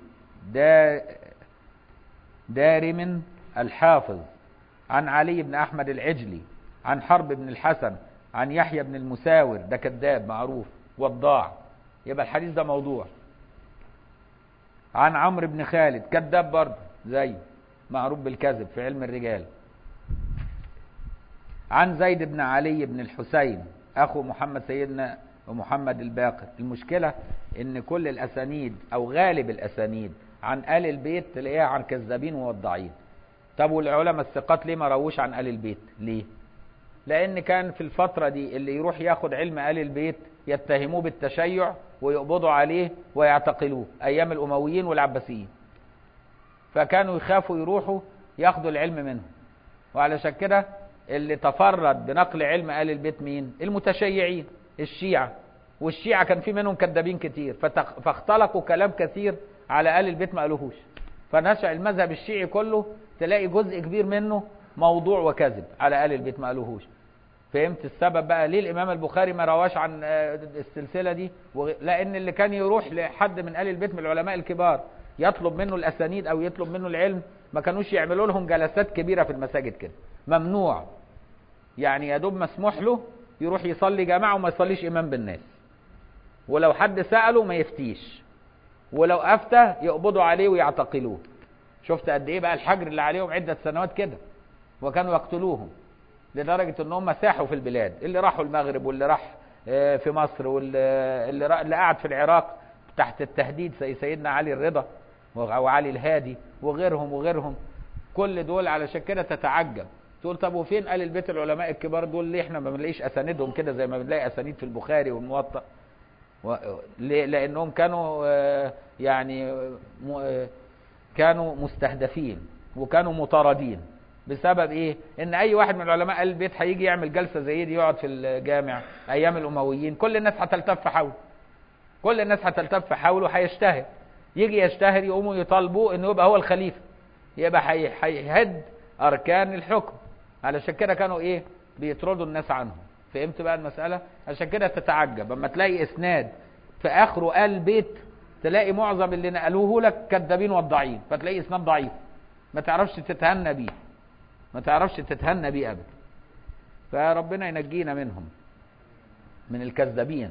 دارم الحافظ عن علي بن أحمد العجلي عن حرب بن الحسن عن يحيى بن المساور، ده كذاب معروف وضاع، يبقى الحديث ده موضوع. عن عمرو بن خالد كذاب برضه زي معروف بالكذب في علم الرجال. عن زيد بن علي بن الحسين أخو محمد سيدنا ومحمد الباقر. المشكلة إن كل الأسانيد أو غالب الأسانيد عن آل البيت تلاقيها عن كذابين ووضاعين. طب والعلماء الثقات ليه ما رووش عن آل البيت؟ ليه؟ لأن كان في الفترة دي اللي يروح ياخد علم آل البيت يتهموه بالتشيع ويقبضوا عليه ويعتقلوه أيام الأمويين والعباسيين، فكانوا يخافوا يروحوا ياخدوا العلم منهم. وعلشان كده اللي تفرد بنقل علم آل البيت مين؟ المتشيعين الشيعة، والشيعة كان في منهم كذابين كتير، فاختلقوا كلام كثير على آل البيت ما قالوهوش، فنشأ المذهب الشيعي كله تلاقي جزء كبير منه موضوع وكذب على آل البيت ما قالوهوش. فهمت السبب بقى ليه الإمام البخاري ما رواش عن السلسلة دي؟ لأن اللي كان يروح لحد من آل البيت من العلماء الكبار يطلب منه الأسانيد أو يطلب منه العلم، ما كانوش يعملوا لهم جلسات كبيرة في المساجد كده، ممنوع. يعني يا دوب مسموح له يروح يصلي جماعة وما يصليش إمام بالناس، ولو حد سأله ما يفتيش، ولو أفتى يقبضوا عليه ويعتقلوه. شفت قد إيه بقى الحجر اللي عليهم عدة سنوات كده، وكانوا يقتلوهم لدرجة ان هم ساحوا في البلاد، اللي راحوا المغرب واللي راح في مصر واللي قاعد في العراق تحت التهديد زي سيدنا علي الرضا وعلي الهادي وغيرهم. كل دول علشان كده تتعجب تقول طب وفين آل البيت العلماء الكبار دول؟ ليه احنا ما بنلاقيش اسانيدهم كده زي ما بنلاقي اسانيد في البخاري والموطأ؟ لانهم كانوا يعني كانوا مستهدفين وكانوا مطاردين. بسبب ايه؟ ان اي واحد من علماء آل البيت هيجي يعمل جلسه زي دي يقعد في الجامع ايام الامويين، كل الناس هتلتف حوله، كل الناس هتلتف حوله، هيشتهر، يجي يشتهر يقوموا يطالبوه انه يبقى هو الخليفه، يبقى هيهد اركان الحكم. علشان كده كانوا ايه؟ بيطردوا الناس عنهم. فهمت بقى المساله؟ عشان كده تتعجب اما تلاقي اسناد في اخره آل البيت تلاقي معظم اللي نقلوه لك كذابين وضاعين، فتلاقي اسناد ضعيف ما تعرفش تتهنى بيه، ما تعرفش تتهنى بيه ابدا. فربنا ينجينا منهم، من الكذابين.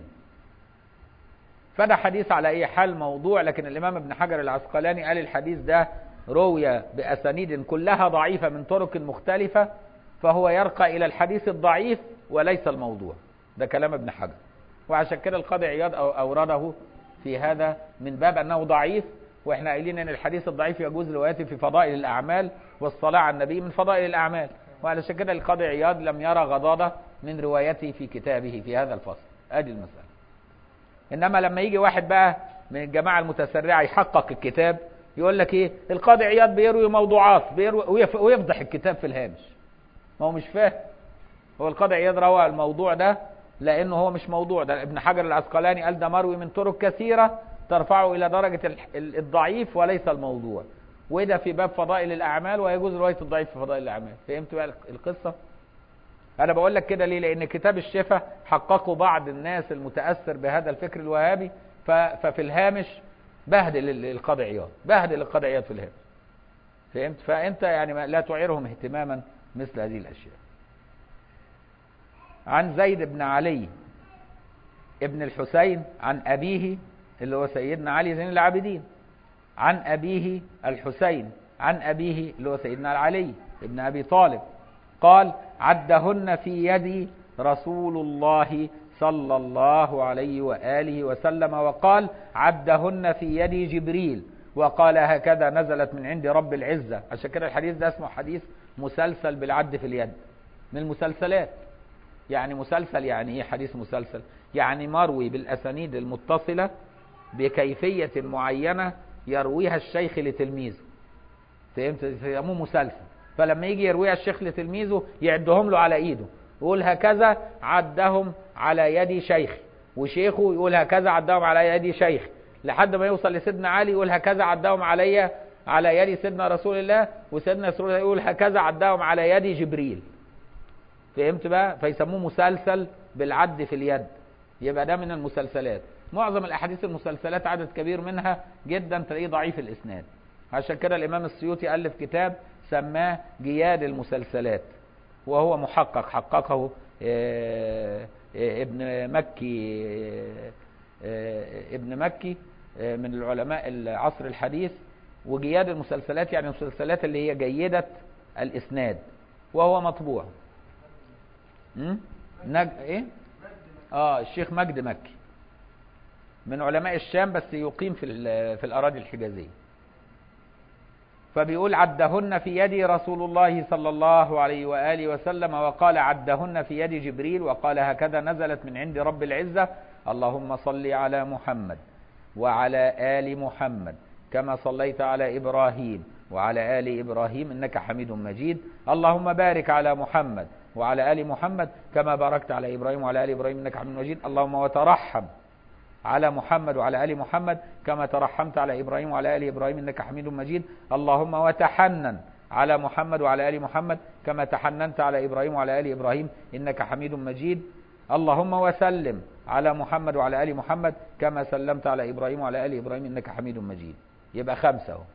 فده حديث على اي حال موضوع، لكن الامام ابن حجر العسقلاني قال الحديث ده روي باسانيد كلها ضعيفه من طرق مختلفه، فهو يرقى الى الحديث الضعيف وليس الموضوع. ده كلام ابن حجر، وعشان كده القاضي عياض اورده في هذا من باب انه ضعيف، واحنا قايلين ان الحديث الضعيف يجوز روايته في فضائل الاعمال، والصلاه على النبي من فضائل الاعمال، وعلشان كده القاضي عياض لم يرى غضاضه من روايته في كتابه في هذا الفصل. ادي المساله. انما لما يجي واحد بقى من الجماعه المتسرعه يحقق الكتاب يقول لك ايه؟ القاضي عياض بيروي موضوعات ويفضح الكتاب في الهامش. ما هو مش فاهم، هو القاضي عياض روى الموضوع ده لانه هو مش موضوع، ده ابن حجر العسقلاني قال ده مروي من طرق كثيره ترفعه الى درجه الضعيف وليس الموضوع، وده في باب فضائل الاعمال ويجوز روايه الضعيف في فضائل الاعمال. فهمت بقى القصه؟ انا بقول لك كده ليه؟ لان كتاب الشفا حققه بعض الناس المتاثر بهذا الفكر الوهابي، ففي الهامش بهدل القاضي عياض، بهدل القاضي عياض في الهامش. فهمت؟ فانت يعني لا تعيرهم اهتماما مثل هذه الاشياء. عن زيد بن علي ابن الحسين عن أبيه اللي هو سيدنا علي زين العابدين، عن أبيه الحسين عن أبيه اللي هو سيدنا علي ابن أبي طالب، قال عدهن في يدي رسول الله صلى الله عليه وآله وسلم، وقال عدهن في يدي جبريل، وقال هكذا نزلت من عند رب العزة. عشان كده الحديث ده اسمه حديث مسلسل بالعد في اليد، من المسلسلات. يعني مسلسل يعني ايه حديث مسلسل؟ يعني مروي بالاسانيد المتصله بكيفيه معينه يرويها الشيخ لتلميذه. فهمت؟ يسموه مسلسل. فلما يجي يرويها الشيخ لتلميذه يعدهم له على ايده، يقول هكذا عدهم على يد شيخ، وشيخه يقول هكذا عدهم على يد شيخ، لحد ما يوصل لسيدنا علي يقول هكذا عدهم على يد سيدنا رسول الله، وسيدنا رسول الله يقول هكذا عدهم على يد جبريل. فهمت بقى؟ فيسموه مسلسل بالعد في اليد، يبقى ده من المسلسلات. معظم الاحاديث المسلسلات عدد كبير منها جدا تلاقيه ضعيف الاسناد. عشان كده الامام السيوطي الف كتاب سماه جياد المسلسلات، وهو محقق حققه ابن مكي من العلماء العصر الحديث. وجياد المسلسلات يعني المسلسلات اللي هي جيدة الاسناد، وهو مطبوع. ايه؟ الشيخ مجد مكي من علماء الشام، بس يقيم في الاراضي الحجازيه. فبيقول عدهن في يد رسول الله صلى الله عليه وآله وسلم، وقال عدهن في يد جبريل، وقال هكذا نزلت من عند رب العزة: اللهم صل على محمد وعلى آل محمد كما صليت على إبراهيم وعلى آل إبراهيم إنك حميد مجيد. اللهم بارك على محمد وعلى آل محمد كما باركت على إبراهيم وعلى آل إبراهيم إنك حميد مجيد. اللهم وترحم على محمد وعلى آل محمد كما ترحمت على إبراهيم وعلى آل إبراهيم إنك حميد مجيد. اللهم وتحنن على محمد وعلى آل محمد كما تحننت على إبراهيم وعلى آل إبراهيم إنك حميد مجيد. اللهم وسلم على محمد وعلى آل محمد كما سلمت على إبراهيم وعلى آل إبراهيم إنك حميد مجيد. يبقى 5 اهو.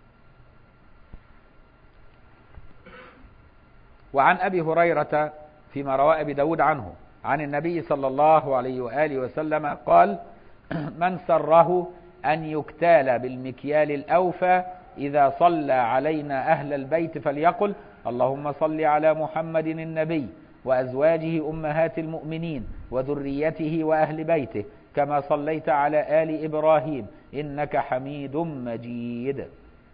وعن أبي هريرة فيما رواه أبي داود عنه عن النبي صلى الله عليه وآله وسلم قال: من سره أن يكتال بالمكيال الأوفى إذا صلى علينا أهل البيت فليقل: اللهم صل على محمد النبي وأزواجه أمهات المؤمنين وذريته وأهل بيته كما صليت على آل إبراهيم إنك حميد مجيد.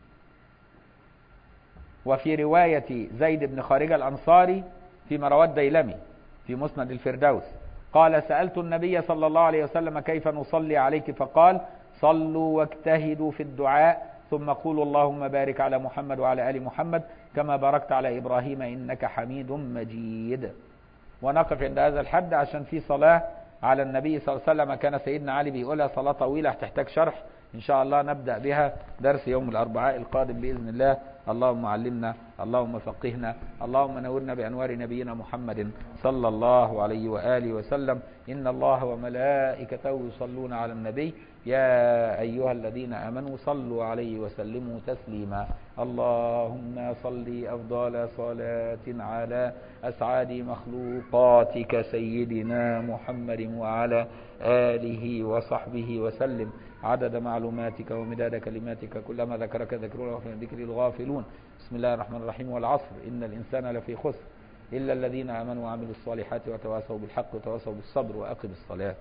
وفي رواية زيد بن خارجة الأنصاري فيما رواه الديلمي في مسند الفردوس قال: سألت النبي صلى الله عليه وسلم كيف نصلي عليك؟ فقال: صلوا واجتهدوا في الدعاء ثم قولوا اللهم بارك على محمد وعلى آل محمد كما باركت على إبراهيم إنك حميد مجيد. ونقف عند هذا الحد عشان في صلاة على النبي صلى الله عليه وسلم كان سيدنا علي بيقولها، صلاة طويلة هتحتاج شرح إن شاء الله، نبدأ بها درس يوم الأربعاء القادم بإذن الله. اللهم علمنا، اللهم فقهنا، اللهم نورنا بأنوار نبينا محمد صلى الله عليه وآله وسلم. إن الله وملائكته يصلون على النبي يا أيها الذين آمنوا صلوا عليه وسلموا تسليما. اللهم صل أفضل صلاة على أسعد مخلوقاتك سيدنا محمد وعلى آله وصحبه وسلم عدد معلوماتك ومداد كلماتك كلما ذكرك ذكرون وفي ذكر الغافلون. بسم الله الرحمن الرحيم. والعصر إن الإنسان لفي خسر إلا الذين آمنوا وعملوا الصالحات وتواصوا بالحق وتواصوا بالصبر وأقم الصلاة.